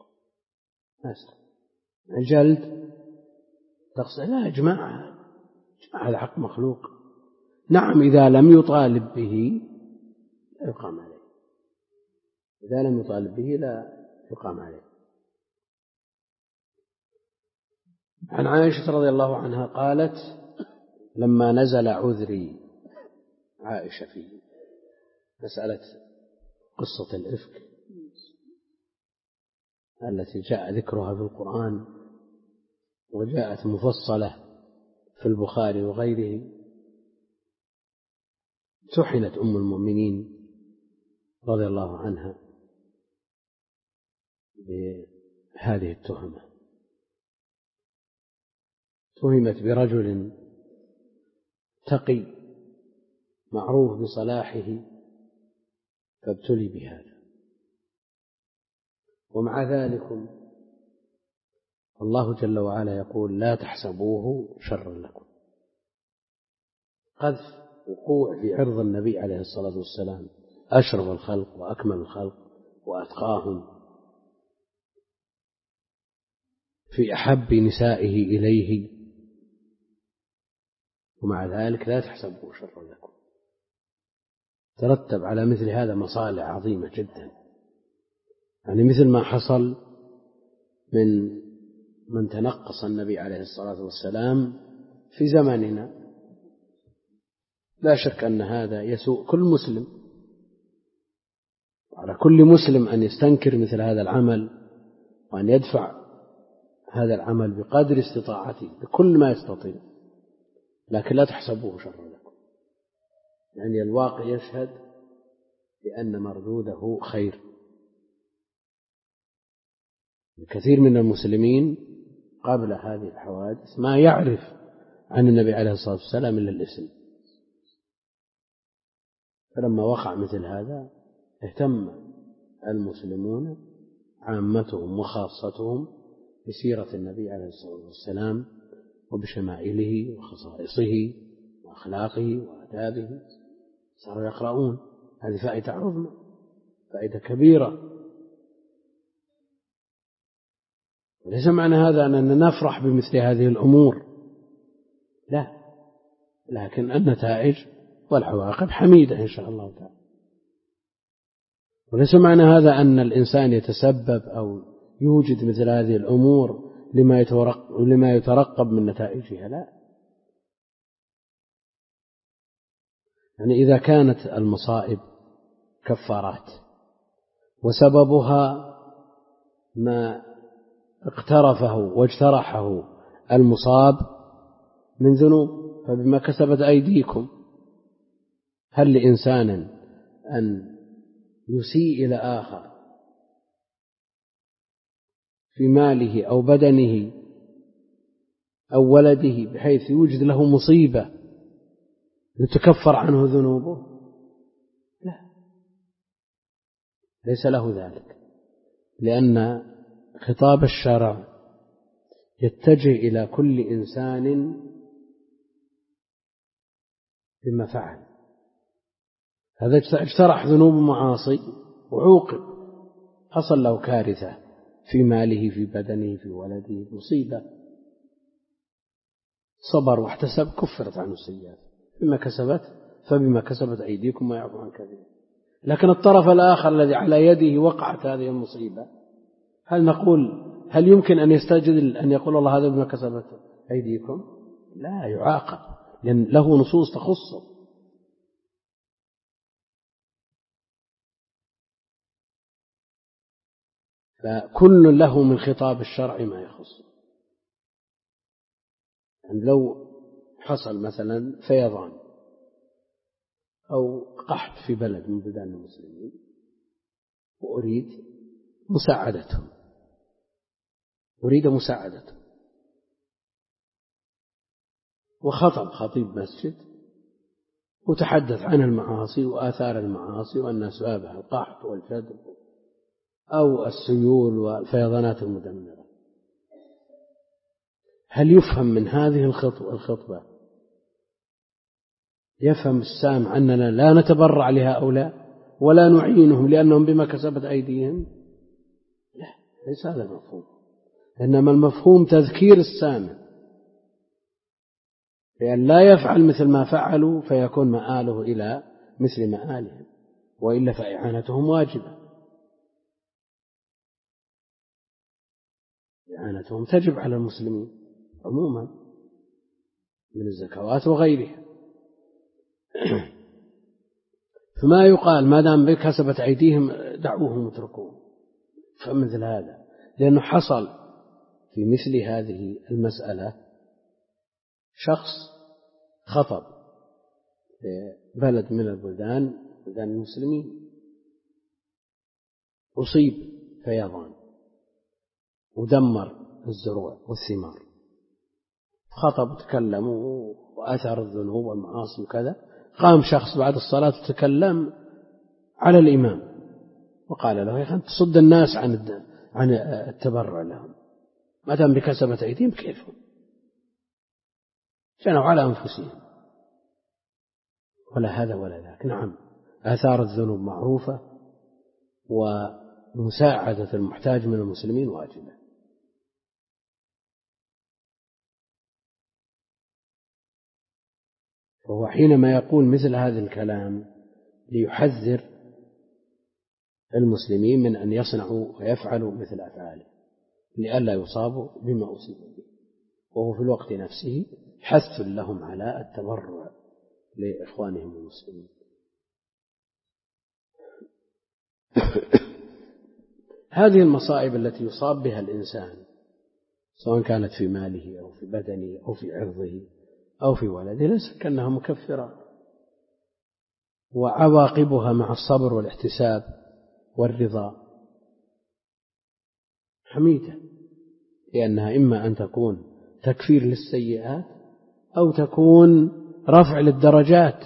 الجلد تقصد لا إجماع، إجماع هذا حق مخلوق. نعم إذا لم يطالب به لا يقام عليه، إذا لم يطالب به لا يقام عليه. عن عائشة رضي الله عنها قالت لما نزل عذري عائشة في مسألة قصة الإفك، التي جاء ذكرها في القرآن وجاءت مفصلة في البخاري وغيره، امتحنت أم المؤمنين رضي الله عنها بهذه التهمة. تهمت برجل تقي معروف بصلاحه فابتلي بهذا، ومع ذلك الله جل وعلا يقول لا تحسبوه شرا لكم. قذف وقوع في عرض النبي عليه الصلاة والسلام، أشرف الخلق وأكمل الخلق وأتقاهم، في أحب نسائه إليه، ومع ذلك لا تحسبوه شرا لكم. ترتب على مثل هذا مصالح عظيمة جدا، يعني مثل ما حصل من من تنقص النبي عليه الصلاة والسلام في زماننا، لا شك أن هذا يسوء كل مسلم، وعلى كل مسلم أن يستنكر مثل هذا العمل وأن يدفع هذا العمل بقدر استطاعته بكل ما يستطيع، لكن لا تحسبوه شرا لكم، يعني الواقع يشهد بأن مردوده خير. الكثير من المسلمين قبل هذه الحوادث ما يعرف عن النبي عليه الصلاة والسلام إلا الاسم، فلما وقع مثل هذا اهتم المسلمون عامتهم وخاصتهم بسيرة النبي عليه الصلاة والسلام وبشمائله وخصائصه وأخلاقه وآدابه، صاروا يقرؤون. هذه فائدة عظمى، فائدة كبيرة. وليس معنى هذا أننا نفرح بمثل هذه الأمور، لا، لكن النتائج والعواقب حميدة إن شاء الله تعالى. وليس معنى هذا أن الإنسان يتسبب أو يوجد مثل هذه الأمور لما يترقب, لما يترقب من نتائجها، لا. يعني إذا كانت المصائب كفارات وسببها ما اقترفه واجترحه المصاب من ذنوب فبما كسبت أيديكم. هل لإنسان أن يسيء إلى آخر في ماله أو بدنه أو ولده بحيث يوجد له مصيبة لتكفر عنه ذنوبه؟ لا، ليس له ذلك، لأن خطاب الشرع يتجه إلى كل إنسان بما فعل. هذا اجترح ذنوب معاصي وعوقب، حصل له كارثة في ماله في بدنه في ولده، مصيبة، صبر واحتسب كفرت عنه السيئات بما كسبت فبما كسبت أيديكم ويعفو عن كثير. لكن الطرف الآخر الذي على يده وقعت هذه المصيبة، هل نقول هل يمكن أن يستجدل أن يقول الله هذا بما كسبت أيديكم؟ لا، يعاقب لأن له نصوص تخصه. فكل له من خطاب الشرع ما يخص. يعني لو حصل مثلا فيضان أو قحط في بلد من بلدان المسلمين وأريد مساعدتهم أريد مساعدتهم وخطب خطيب مسجد وتحدث عن المعاصي وآثار المعاصي وأن أسبابها القحط والجدب أو السيول والفيضانات المدمرة، هل يفهم من هذه الخطبة يفهم السامع أننا لا نتبرع لهؤلاء ولا نعينهم لأنهم بما كسبت أيديهم؟ لا، ليس هذا المفهوم، إنما المفهوم تذكير السامع لأن لا يفعل مثل ما فعلوا فيكون مآله إلى مثل مآلهم، وإلا فإعانتهم واجبة، إعانتهم تجب على المسلمين عموما من الزكوات وغيرها. فما يقال ما دام بكسبت أيديهم دعوهم واتركوهم، فمثل هذا لأنه حصل في مثل هذه المسألة شخص خطب في بلد من البلدان بلدان المسلمين، أصيب فيضان ودمر الزروع والثمار، خطب وتكلم وآثار الذنوب والمعاصي وكذا. قام شخص بعد الصلاة وتكلم على الإمام وقال له: يا أخي أنت تصد الناس عن عن التبرع لهم، ما دام بكسبة أيديهم كيفهم، جنوا على أنفسهم، ولا هذا ولا ذاك. نعم، آثار الذنوب معروفة، ومساعدة المحتاج من المسلمين واجبة. وهو حينما يقول مثل هذا الكلام ليحذر المسلمين من أن يصنعوا ويفعلوا مثل أفعاله لئلا يصابوا بما أصيبوا به، وهو في الوقت نفسه حث لهم على التبرع لإخوانهم المسلمين. هذه المصائب التي يصاب بها الإنسان سواء كانت في ماله أو في بدنه أو في عرضه أو في ولده ليس كأنها مكفرة، وعواقبها مع الصبر والاحتساب والرضا حميدة، لأنها إما أن تكون تكفير للسيئات أو تكون رفع للدرجات،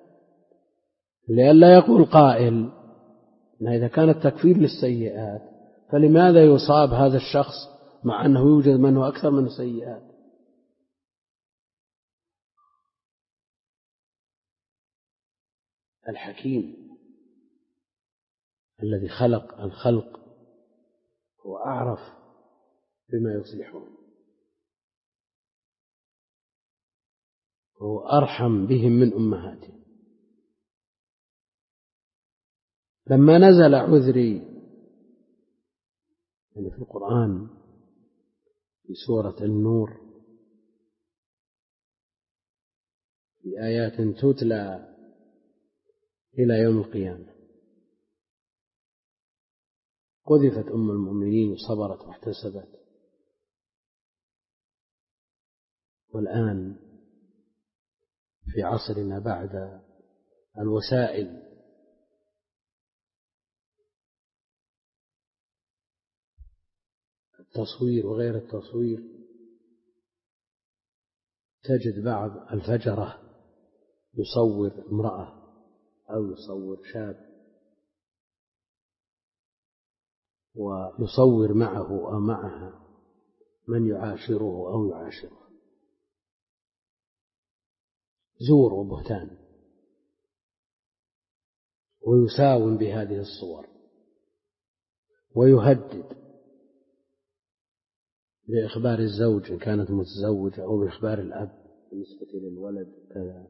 لئلا يقول قائل إن إذا كانت تكفير للسيئات فلماذا يصاب هذا الشخص مع أنه يوجد من هو أكثر من السيئات؟ الحكيم الذي خلق الخلق هو أعرف بما يصلحون، هو أرحم بهم من أمهاتهم. لما نزل عذري يعني في القرآن في سورة النور في آيات تتلى إلى يوم القيامة، قذفت أم المؤمنين وصبرت واحتسبت، والآن في عصرنا بعد الوسائل التصوير وغير التصوير تجد بعض الفجرة يصور امرأة أو يصور شاب ويصور معه أو معها من يعاشره أو يعاشره، زور وبهتان، ويساوم بهذه الصور ويهدد بإخبار الزوج إن كانت متزوجة أو بإخبار الأب بالنسبة للولد كذا.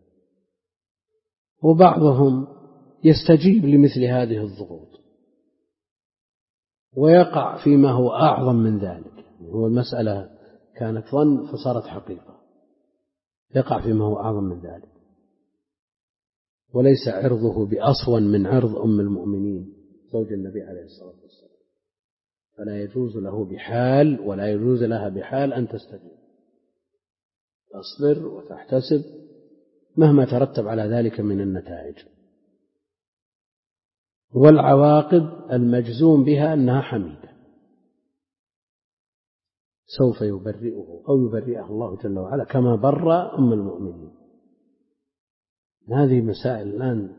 وبعضهم يستجيب لمثل هذه الضغوط ويقع فيما هو أعظم من ذلك، هو المسألة كانت ظن فصارت حقيقة، يقع فيما هو أعظم من ذلك، وليس عرضه بأصون من عرض أم المؤمنين زوج النبي عليه الصلاة والسلام، فلا يجوز له بحال ولا يجوز لها بحال أن تستجيب، تصبر وتحتسب مهما ترتب على ذلك من النتائج، والعواقب المجزوم بها أنها حميدة سوف يبرئه أو يبرئه الله جل وعلا كما بر أم المؤمنين. هذه مسائل الآن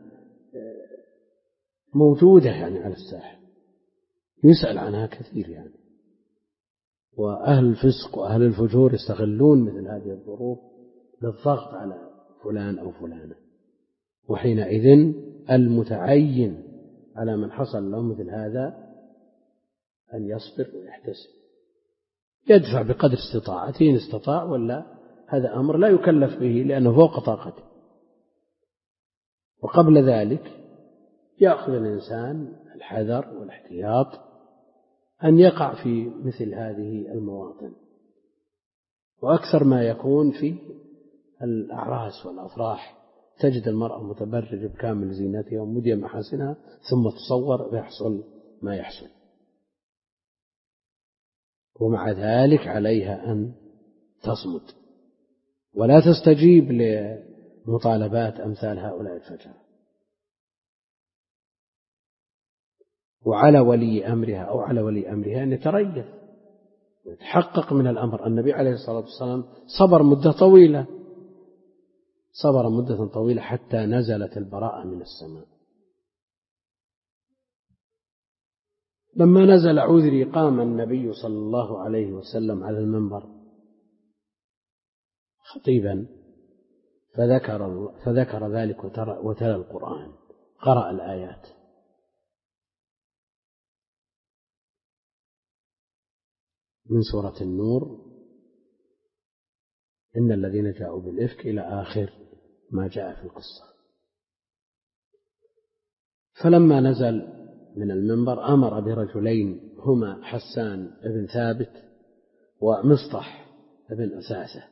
موجودة يعني على الساحة، يسأل عنها كثير يعني، وأهل الفسق وأهل الفجور يستغلون مثل هذه الظروف للضغط على فلان أو فلانة، وحينئذ المتعين على من حصل له مثل هذا أن يصبر ويحتسب، يدفع بقدر استطاعته إن استطاع، ولا هذا أمر لا يكلف به لأنه فوق طاقته. وقبل ذلك يأخذ الإنسان الحذر والاحتياط أن يقع في مثل هذه المواطن، وأكثر ما يكون في الأعراس والأفراح تجد المرأة متبرجة بكامل زينتها ومدية محاسنها ثم تصور ويحصل ما يحصل. ومع ذلك عليها أن تصمت ولا تستجيب لمطالبات أمثال هؤلاء الفجرة. وعلى ولي أمرها أو على ولي أمرها أن يتريث ويتحقق من الأمر. النبي عليه الصلاة والسلام صبر مدة طويلة صبر مدة طويلة حتى نزلت البراءة من السماء. لما نزل عذري قام النبي صلى الله عليه وسلم على المنبر خطيبا فذكر, فذكر ذلك وتلا القرآن، قرأ الآيات. من سورة النور إن الذين جاءوا بالإفك إلى آخر ما جاء في القصة. فلما نزل من المنبر أمر برجلين هما حسان بن ثابت ومصطح بن أثاثة.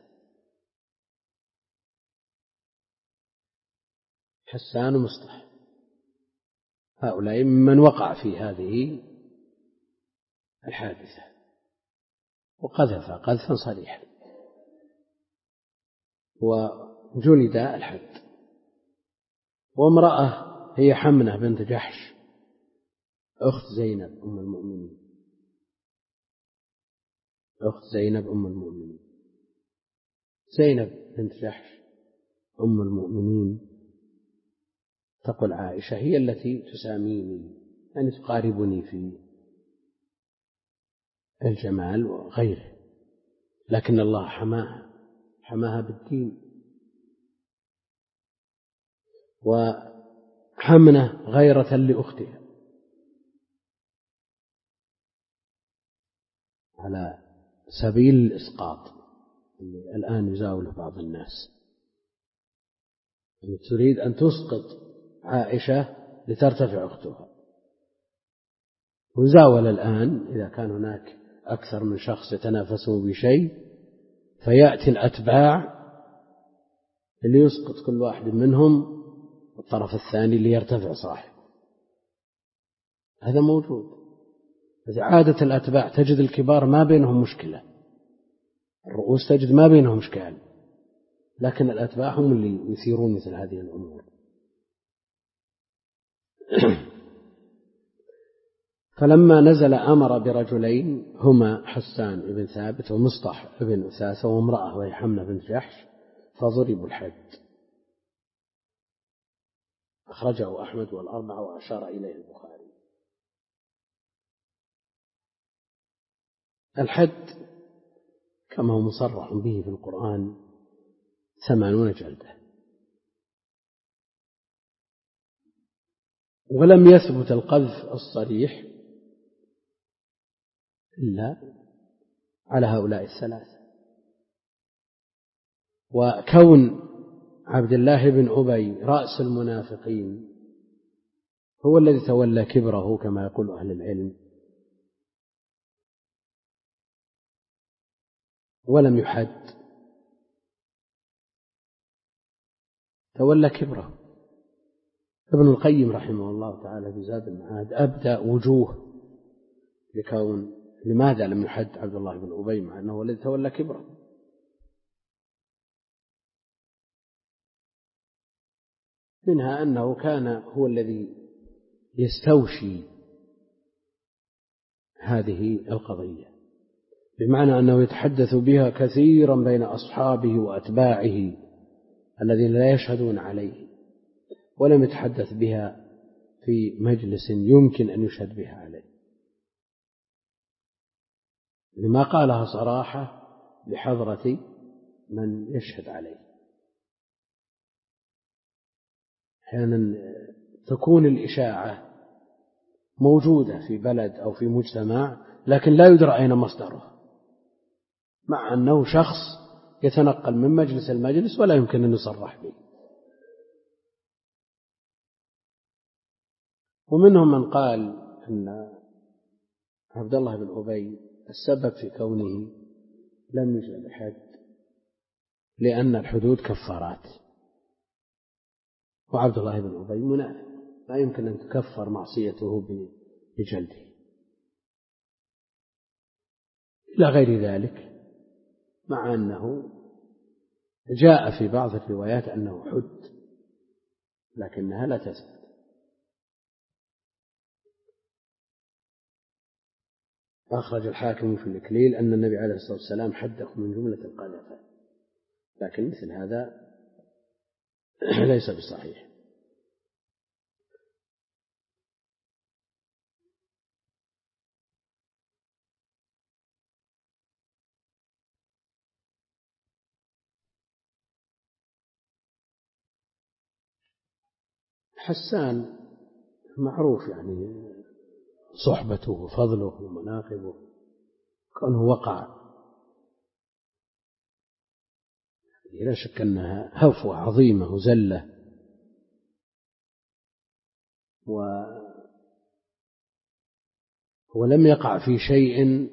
حسان ومصطح هؤلاء من وقع في هذه الحادثة وقذف قذفا صريحا وجلد الحد. وامرأة هي حمنة بنت جحش أخت زينب أم المؤمنين أخت زينب أم المؤمنين زينب بنت جحش أم المؤمنين تقول عائشة هي التي تساميني يعني تقاربني في الجمال وغيره، لكن الله حماها حماها بالدين. وحمنة غيرة لأختها على سبيل الإسقاط اللي الآن يزاوله بعض الناس، يعني تريد أن تسقط عائشة لترتفع أختها. وزاول الآن إذا كان هناك أكثر من شخص يتنافسون بشيء فيأتي الأتباع اللي يسقط كل واحد منهم والطرف الثاني ليرتفع صاحبه. هذا موجود. عادة الأتباع تجد الكبار ما بينهم مشكلة، الرؤوس تجد ما بينهم إشكال، لكن الأتباع هم اللي يثيرون مثل هذه الأمور. فلما نزل أمر برجلين هما حسان بن ثابت ومصطح بن أثاثة وامرأة وهي حمنة بنت جحش فضربوا الحد. أخرجه أحمد والأربعة وأشار إليه البخاري. الحد كما هو مصرح به في القرآن ثمانون جلدة، ولم يثبت القذف الصريح إلا على هؤلاء الثلاثة. وكون عبد الله بن أبي رأس المنافقين هو الذي تولى كبره كما يقول أهل العلم ولم يحد، تولى كبره. ابن القيم رحمه الله تعالى في زاد المعاد أبدأ وجوه لكون لماذا لم يحد عبد الله بن أبي مع أنه الذي تولى كبره. منها أنه كان هو الذي يستوشي هذه القضية، بمعنى أنه يتحدث بها كثيرا بين أصحابه وأتباعه الذين لا يشهدون عليه، ولم يتحدث بها في مجلس يمكن أن يشهد بها عليه، لما قالها صراحة بحضرة من يشهد عليه. أحيانا تكون الإشاعة موجودة في بلد أو في مجتمع لكن لا يدرى أين مصدره، مع أنه شخص يتنقل من مجلس المجلس ولا يمكن أن يصرح به. ومنهم من قال أن عبد الله بن أبي السبب في كونه لم يجلد الحد لأن الحدود كفارات، وعبد الله بن أبي منافق لا يمكن أن تكفر معصيته بجلده. إلى غير ذلك، مع أنه جاء في بعض الروايات أنه حد لكنها لا تثبت. أخرج الحاكم في الإكليل أن النبي عليه الصلاة والسلام حده من جملة القذفة، لكن مثل هذا ليس بصحيح. حسان معروف يعني صحبته وفضله ومناقبه، كونه وقع لا شك أنها هفوة عظيمة وزلة، ولم يقع في شيء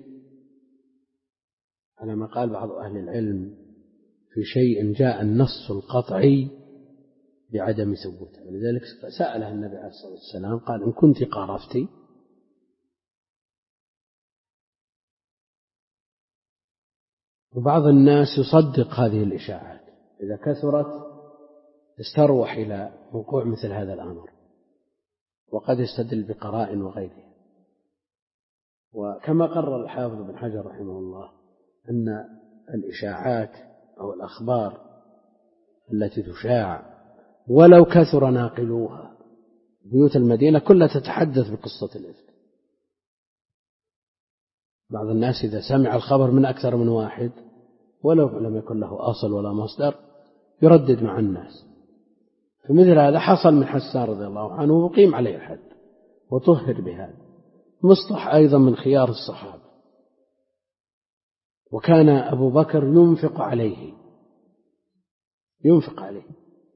على ما قال بعض أهل العلم في شيء جاء النص القطعي بعدم ثبوته. ولذلك سألها النبي عليه الصلاة والسلام قال إن كنت قارفتي، وبعض الناس يصدق هذه الإشاعات إذا كثرت استروح إلى وقوع مثل هذا الأمر، وقد يستدل بقرائن وغيرها. وكما قرر الحافظ بن حجر رحمه الله أن الإشاعات أو الأخبار التي تشاع ولو كثر ناقلوها، بيوت المدينة كلها تتحدث بقصة الإفك. بعض الناس إذا سمع الخبر من أكثر من واحد ولو لم يكن له أصل ولا مصدر يردد مع الناس. فمثل هذا حصل من حسان رضي الله عنه وقيم عليه الحد وطهر بهذا. مصطح أيضا من خيار الصحابة، وكان أبو بكر ينفق عليه ينفق عليه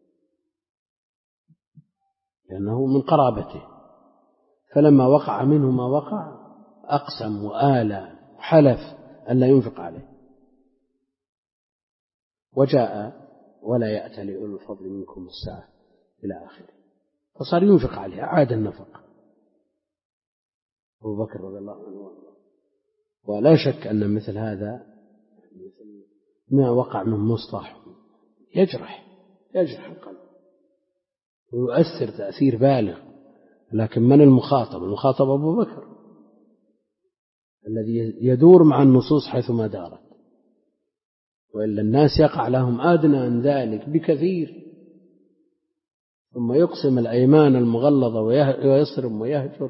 لأنه من قرابته، فلما وقع منه ما وقع أقسم وآلى وحلف أن لا ينفق عليه. وجاء ولا يأتل أولو الفضل منكم الساعة إلى آخره، فصار ينفق عليه، عاد النفق أبو بكر رضي الله عنه. ولا شك أن مثل هذا ما وقع من مصطح يجرح يجرح القلب ويؤثر تأثير بالغ. لكن من المخاطب؟ المخاطب أبو بكر الذي يدور مع النصوص حيثما دارت، وإلا الناس يقع لهم أدنى عن ذلك بكثير، ثم يقسم الأيمان المغلظة ويصرم ويهجر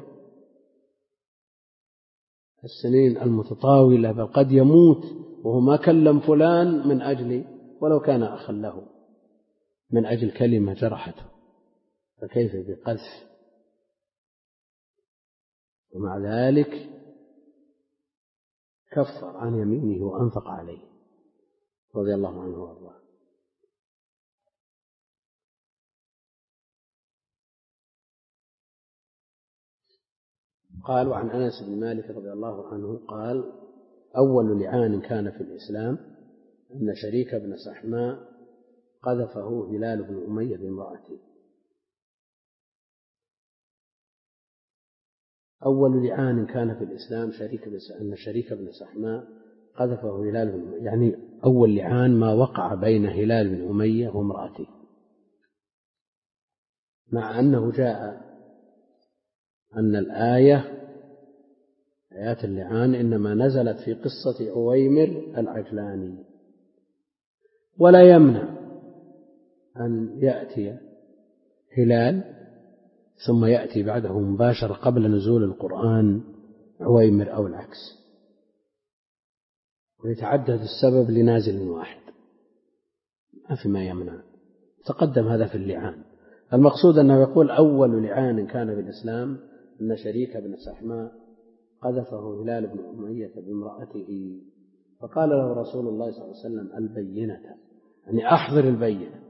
السنين المتطاولة، بل قد يموت وهو ما كلم فلان من أجل ولو كان أخا له من أجل كلمة جرحته، فكيف بقذف؟ ومع ذلك كفر عن يمينه وأنفق عليه رضي الله عنه وارضاه. قال وعن أنس بن مالك رضي الله عنه قال أول لعان كان في الإسلام أن شريك بن سحماء قذفه هلال بن أمية بامرأته. أول لعان كان في الإسلام شريك أن شريك بن سحماء قذفه هلال بن أمية، يعني أول لعان ما وقع بين هلال بن أمية وامرأته، مع أنه جاء أن الآية آيات اللعان إنما نزلت في قصة عويمر العجلاني، ولا يمنع أن يأتي هلال ثم يأتي بعده مباشرة قبل نزول القرآن عويمر أو العكس، ويتعدد السبب لنازل واحد، ما في ما يمنع. تقدم هذا في اللعان. المقصود أنه يقول أول لعان كان في الإسلام أن شريك بن سحماء قذفه هلال بن أمية بامرأته، فقال له رسول الله صلى الله عليه وسلم البينة، يعني أحضر البينة،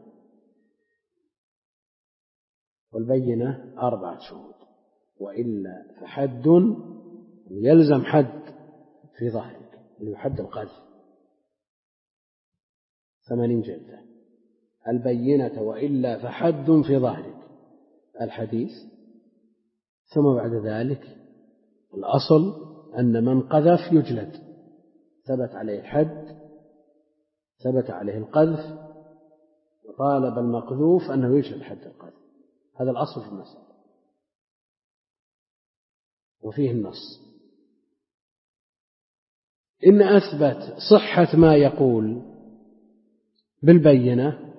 والبينة أربعة شهود، وإلا فحد يلزم حد في ظهرك اللي يحد القذف ثمانين جلدة، البينة وإلا فحد في ظهرك الحديث. ثم بعد ذلك الأصل أن من قذف يجلد ثبت عليه الحد ثبت عليه القذف وطالب المقذوف أنه يشهد حد القذف. هذا الأصل في المسألة وفيه النص. إن أثبت صحة ما يقول بالبينة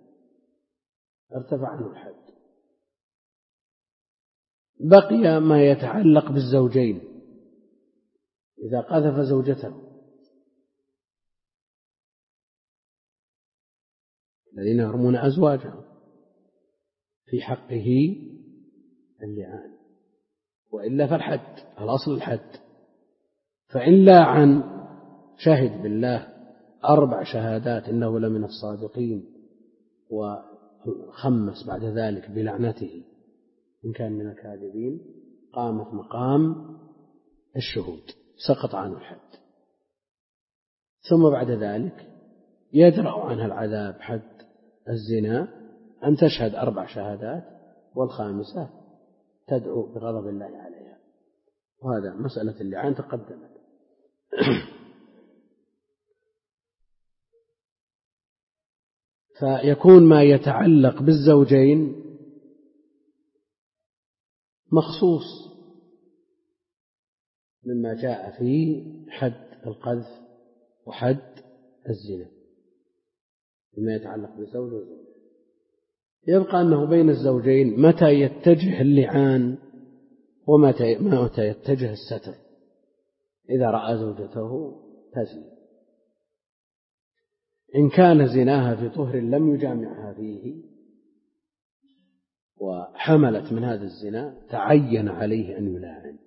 ارتفع عنه الحد. بقي ما يتعلق بالزوجين إذا قذف زوجته الذين يرمون أزواجهم في حقه اللعان، وإلا فالحد الأصل الحد. فإن لاعن شهد بالله أربع شهادات إنه لمن الصادقين وخمس بعد ذلك بلعنته إن كان من الكاذبين قامت مقام الشهود سقط عنه الحد. ثم بعد ذلك يدرأ عنها العذاب حد الزنا أن تشهد أربع شهادات والخامسة تدعو بغضب الله عليها. وهذا مسألة اللعان تقدمت. فيكون ما يتعلق بالزوجين مخصوص مما جاء في حد القذف وحد الزنا بما يتعلق بالزوج والزوج. يبقى أنه بين الزوجين متى يتجه اللعان ومتى يتجه الستر. إذا رأى زوجته تزني إن كان زناها في طهر لم يجامعها فيه وحملت من هذا الزنا تعين عليه أن يلاعن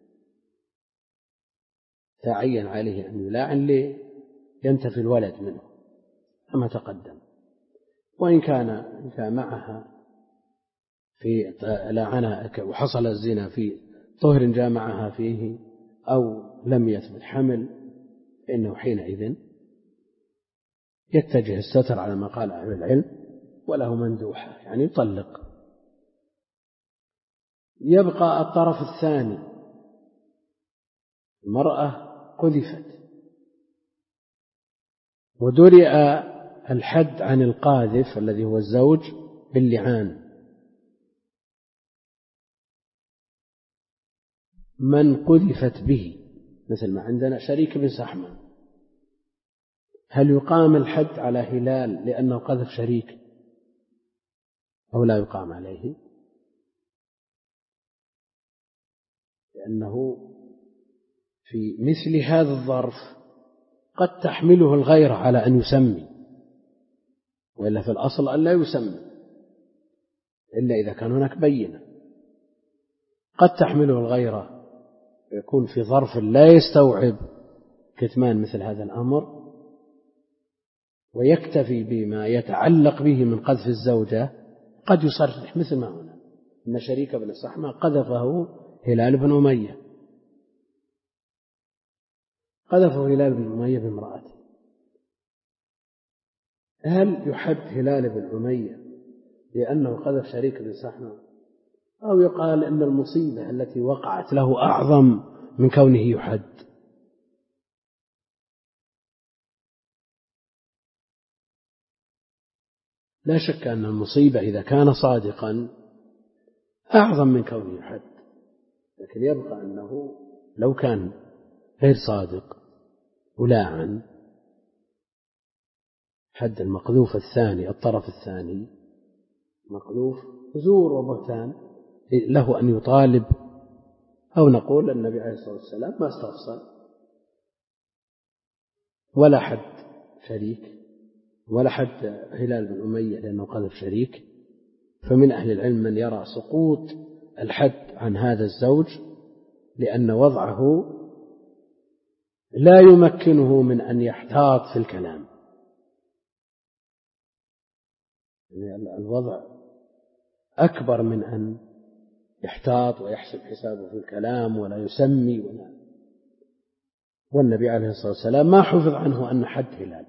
تعين عليه أن يلاعن لينتفي الولد منه كما تقدم. وإن كان إن كان معها في لاعنها وحصل الزنا في طهر جامعها فيه أو لم يثبت حمل فإنه حينئذ يتجه الستر على ما قال أهل العلم وله مندوحة يعني يطلق. يبقى الطرف الثاني المرأة قذفت ودرئ الحد عن القاذف الذي هو الزوج باللعان. من قذفت به مثل ما عندنا شريك بن سحمة هل يقام الحد على هلال لأنه قذف شريك أو لا يقام عليه؟ لأنه في مثل هذا الظرف قد تحمله الغيرة على أن يسمي وإلا في الأصل أن لا يسمي إلا إذا كان هناك بينة. قد تحمله الغيرة ويكون في ظرف لا يستوعب كتمان مثل هذا الأمر ويكتفي بما يتعلق به من قذف الزوجة. قد يصرح مثل ما هنا إن شريك بن الصحمة قذفه هلال بن أمية قذفه هلال بن أمية بامرأته. هل يحد هلال بن أمية لأنه قذف شريك بن الصحمة أو يقال أن المصيبة التي وقعت له أعظم من كونه يحد؟ لا شك أن المصيبة إذا كان صادقا أعظم من كونه يحد، لكن يبقى أنه لو كان غير صادق ولاعن حد المقذوف الثاني الطرف الثاني مقذوف زور وبهتان له أن يطالب أو نقول النبي عليه الصلاة والسلام ما استفصل ولا حد شريك ولا حد هلال بن أمية لأنه قذف شريك. فمن أهل العلم من يرى سقوط الحد عن هذا الزوج لأن وضعه لا يمكنه من أن يحتاط في الكلام. يعني الوضع أكبر من أن يحتاط ويحسب حسابه في الكلام ولا يسمي ولا. والنبي عليه الصلاة والسلام ما حفظ عنه أن حد هلال.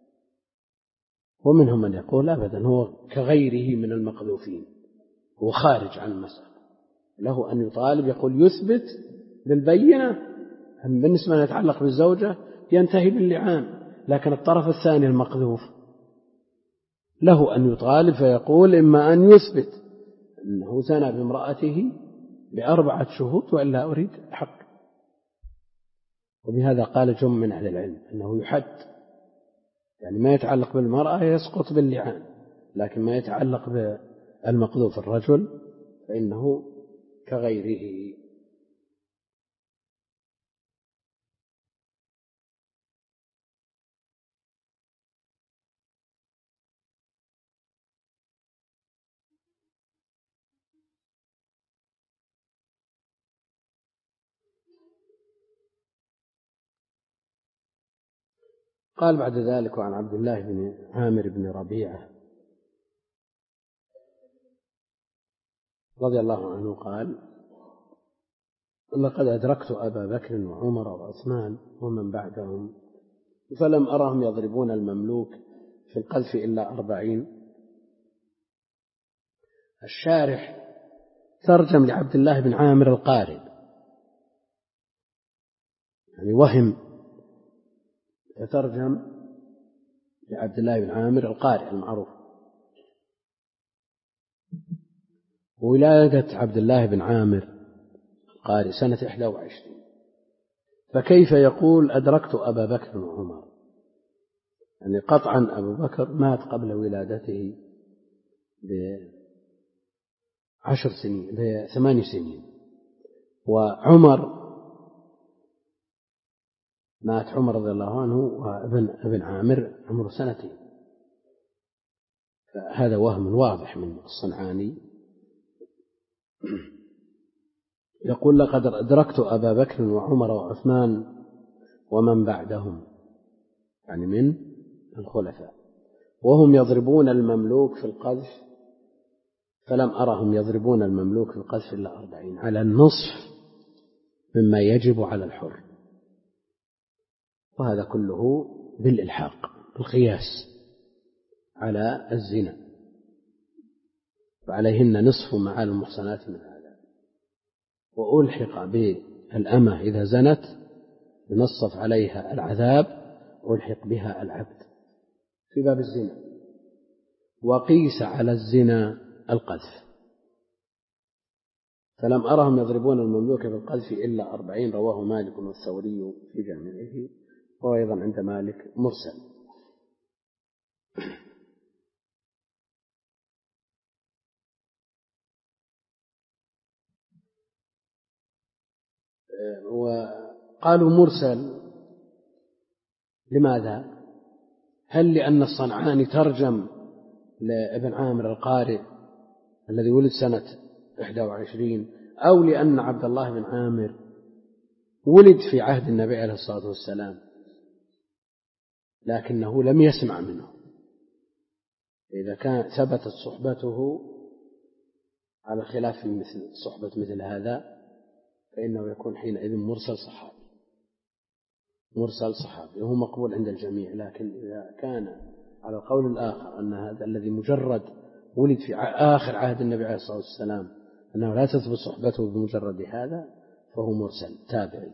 ومنهم من يقول أبدا هو كغيره من المقذوفين هو خارج عن المسألة له أن يطالب يقول يثبت بالبينة بالنسبة ما يتعلق بالزوجة ينتهي باللعان. لكن الطرف الثاني المقذوف له أن يطالب فيقول إما أن يثبت أنه زنى بامرأته بأربعة شهود وإلا أريد حق. وبهذا قال جمع من أهل العلم أنه يحد، يعني ما يتعلق بالمرأة يسقط باللعان، لكن ما يتعلق بالمقذوف الرجل فإنه كغيره. قال بعد ذلك وعن عبد الله بن عامر بن ربيعة رضي الله عنه قال: لقد أدركت أبا بكر وعمر وعثمان ومن بعدهم فلم أرهم يضربون المملوك في القذف إلا أربعين. الشارح ترجم لعبد الله بن عامر القارئ، يعني وهم، فترجم لعبد الله بن عامر القارئ المعروف. ولادة عبد الله بن عامر القارئ سنة إحدى وعشرين، فكيف يقول أدركت أبا بكر وعمر؟ يعني قطعا أبو بكر مات قبل ولادته بعشر سنين بثمان سنين، وعمر مات عمر رضي الله عنه وابن ابن عامر عمره سنتين. فهذا وهم واضح من الصنعاني. يقول: لقد أدركت أبا بكر وعمر وعثمان ومن بعدهم، يعني من الخلفاء، وهم يضربون المملوك في القذف فلم أرهم يضربون المملوك في القذف إلا أربعين، على النصف مما يجب على الحر. وهذا كله بالإلحاق بالقياس على الزنا، وعليهن نصف مع المحصنات من هذا. وألحق بالأمة إذا زنت ينصف عليها العذاب، ألحق بها العبد في باب الزنا. وقيس على الزنا القذف، فلم أرهم يضربون المملوك بالقذف إلا أربعين. رواه مالك والثوري في جامعه، وأيضا عند مالك مرسل. وقالوا مرسل لماذا؟ هل لأن الصنعاني ترجم لابن عامر القارئ الذي ولد سنة إحدى وعشرين، أو لأن عبد الله بن عامر ولد في عهد النبي عليه الصلاة والسلام لكنه لم يسمع منه؟ إذا كان ثبتت صحبته على خلاف مثل صحبة مثل هذا فإنه يكون حينئذ مرسل صحابي، مرسل صحابي وهو مقبول عند الجميع. لكن إذا كان على القول الآخر أن هذا الذي مجرد ولد في آخر عهد النبي عليه الصلاة والسلام أنه لا تثبت صحبته بمجرد هذا فهو مرسل تابعي.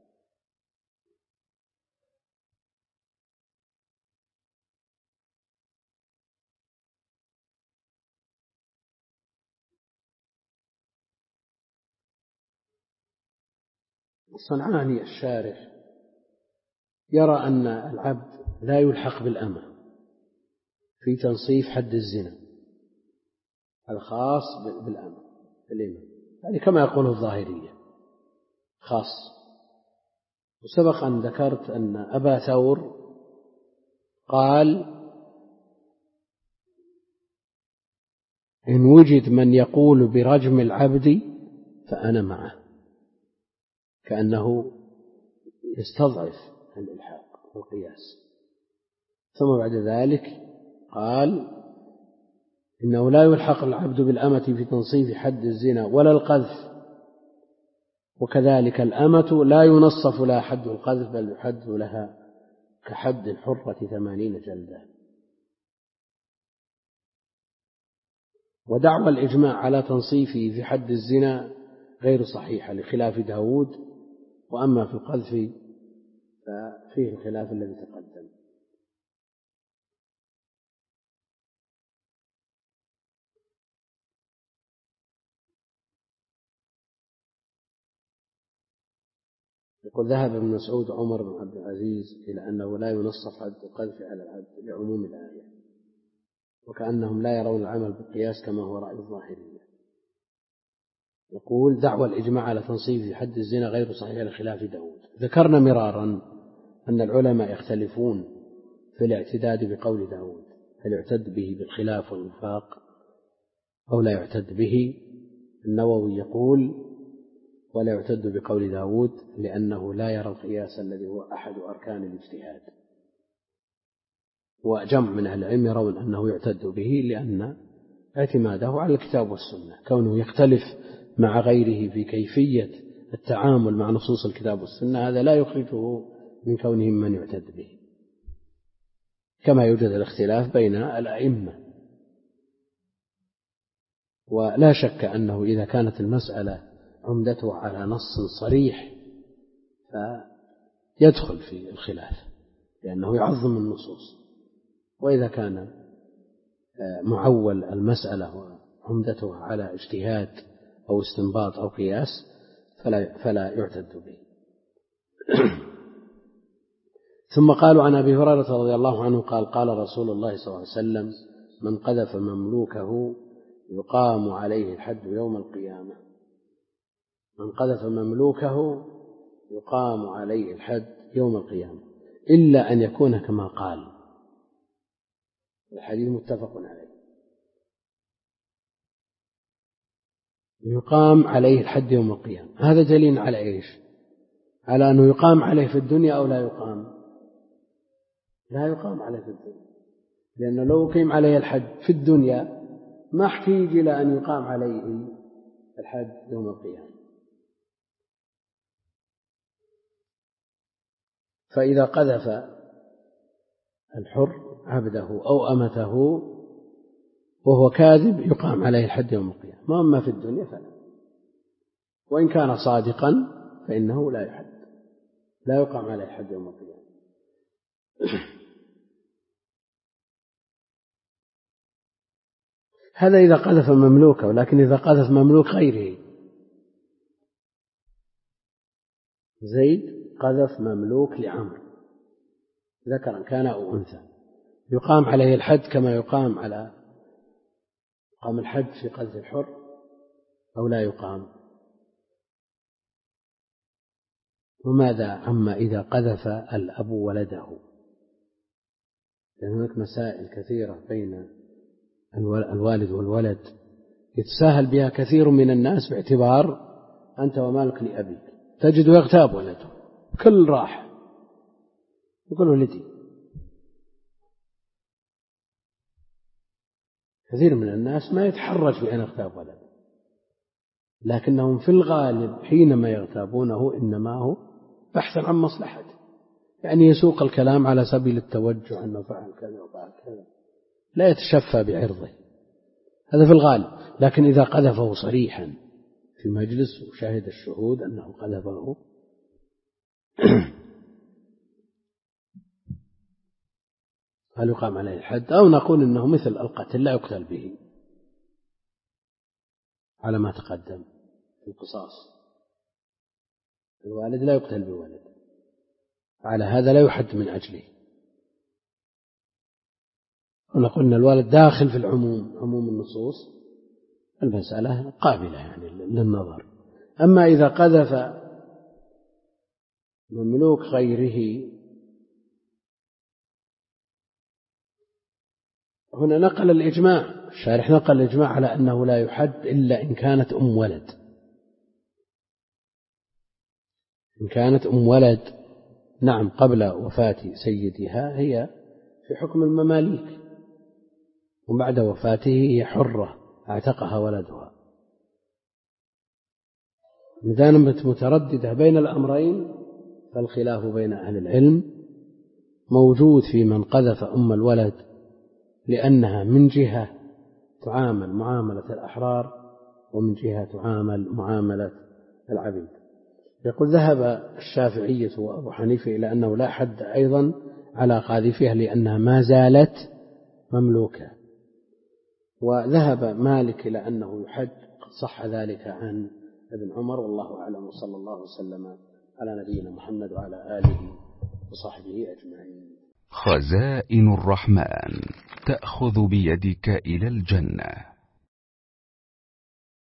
الصنعاني الشارح يرى أن العبد لا يلحق بالأمة في تنصيف حد الزنا الخاص بالأمة بالإمام، يعني كما يقوله الظاهرية خاص. وسبق أن ذكرت أن أبا ثور قال: إن وجد من يقول برجم العبد فأنا معه، كأنه يستضعف الإلحاق والقياس. ثم بعد ذلك قال: إنه لا يلحق العبد بالأمة في تنصيف حد الزنا ولا القذف، وكذلك الأمة لا ينصف لها حد القذف بل يحد لها كحد الحرة ثمانين جلدة. ودعوى الإجماع على تنصيفه في حد الزنا غير صحيحة لخلاف داود، وأما في القذف ففي فيه الخلاف الذي تقدم. يقول ذهب ابن مسعود عمر بن عبد العزيز إلى أنه لا ينصف حد القذف على الحد لعموم الآية، وكأنهم لا يرون العمل بالقياس كما هو رأي الظاهرية. يقول دعوى الإجماع على تنصيف حد الزنا غير صحيح لخلاف داود. ذكرنا مرارا أن العلماء يختلفون في الاعتداد بقول داود، هل يعتد به بالخلاف والوفاق أو لا يعتد به. النووي يقول ولا يعتد بقول داود لأنه لا يرى القياس الذي هو أحد أركان الاجتهاد، وجمع من أهل العلم يرون أنه يعتد به لأن اعتماده على الكتاب والسنة، كونه يختلف مع غيره في كيفية التعامل مع نصوص الكتاب والسنة هذا لا يخرجه من كونهم من يعتد به، كما يوجد الاختلاف بين الأئمة. ولا شك أنه إذا كانت المسألة عمدته على نص صريح فيدخل في الخلاف لأنه يعظم النصوص، وإذا كان معول المسألة وعمدته على اجتهاد أو استنباط أو قياس فلا, فلا يعتد به. ثم قالوا عن أبي هريرة رضي الله عنه قال قال رسول الله صلى الله عليه وسلم من قذف مملوكه يقام عليه الحد يوم القيامة. من قذف مملوكه يقام عليه الحد يوم القيامة إلا أن يكون كما قال. الحديث متفق عليه. يقام عليه الحد يوم القيامة، هذا دليل على إيش؟ على أنه يقام عليه في الدنيا أو لا يقام؟ لا يقام عليه في الدنيا، لأنه لو قيم عليه الحد في الدنيا ما احتاج إلى أن يقام عليه الحد يوم القيامة. فإذا قذف الحر عبده أو أمته وهو كاذب يقام عليه الحد يوم القيامة، ما أما في الدنيا فلا، وإن كان صادقا فإنه لا يحد، لا يقام عليه الحد يوم القيامة. هذا إذا قذف مملوكه، ولكن إذا قذف مملوك غيره، زيد قذف مملوك لعمرو ذكرا كان أو أنثى يقام عليه الحد كما يقام على يقام الحد في قذف الحر أو لا يقام. وماذا عما إذا قذف الأب ولده؟ لأن هناك مسائل كثيرة بين الوالد والولد يتساهل بها كثير من الناس باعتبار أنت ومالك لأبيك، تجد يغتاب ولده كل راح يقول ولدي. كثير من الناس ما يتحرج بأن يغتاب ولده، لكنهم في الغالب حينما يغتابونه إنما هو بحثا عن مصلحته، يعني يسوق الكلام على سبيل التوجه أنه فعل كذا وفعل كذا، لا يتشفى بعرضه، هذا في الغالب. لكن إذا قذفه صريحا في مجلس وشاهد الشهود أنه قذفه هل يقام عليه الحد أو نقول إنه مثل القتل لا يقتل به على ما تقدم في القصاص؟ الوالد لا يقتل بولد، على هذا لا يحد من أجله. ونقول إن الوالد داخل في العموم، عموم النصوص، المسألة قابلة يعني للنظر. أما إذا قذف مملوك غيره، هنا نقل الإجماع، الشارح نقل الإجماع على أنه لا يحد إلا إن كانت أم ولد. إن كانت أم ولد نعم قبل وفاة سيدها هي في حكم المماليك، وبعد وفاته هي حرة اعتقها ولدها. إذا كانت مترددة بين الأمرين فالخلاف بين أهل العلم موجود في من قذف أم الولد، لأنها من جهة تعامل معاملة الأحرار ومن جهة تعامل معاملة العبيد. يقول ذهب الشافعية وأبو حنيفة إلى أنه لا حد أيضا على قاذفها لأنها ما زالت مملوكة، وذهب مالك إلى أنه يحد، قد صح ذلك عن ابن عمر، والله أعلم، وصلى الله وسلم على نبينا محمد وعلى آله وصحبه أجمعين. خزائن الرحمن تأخذ بيدك إلى الجنة.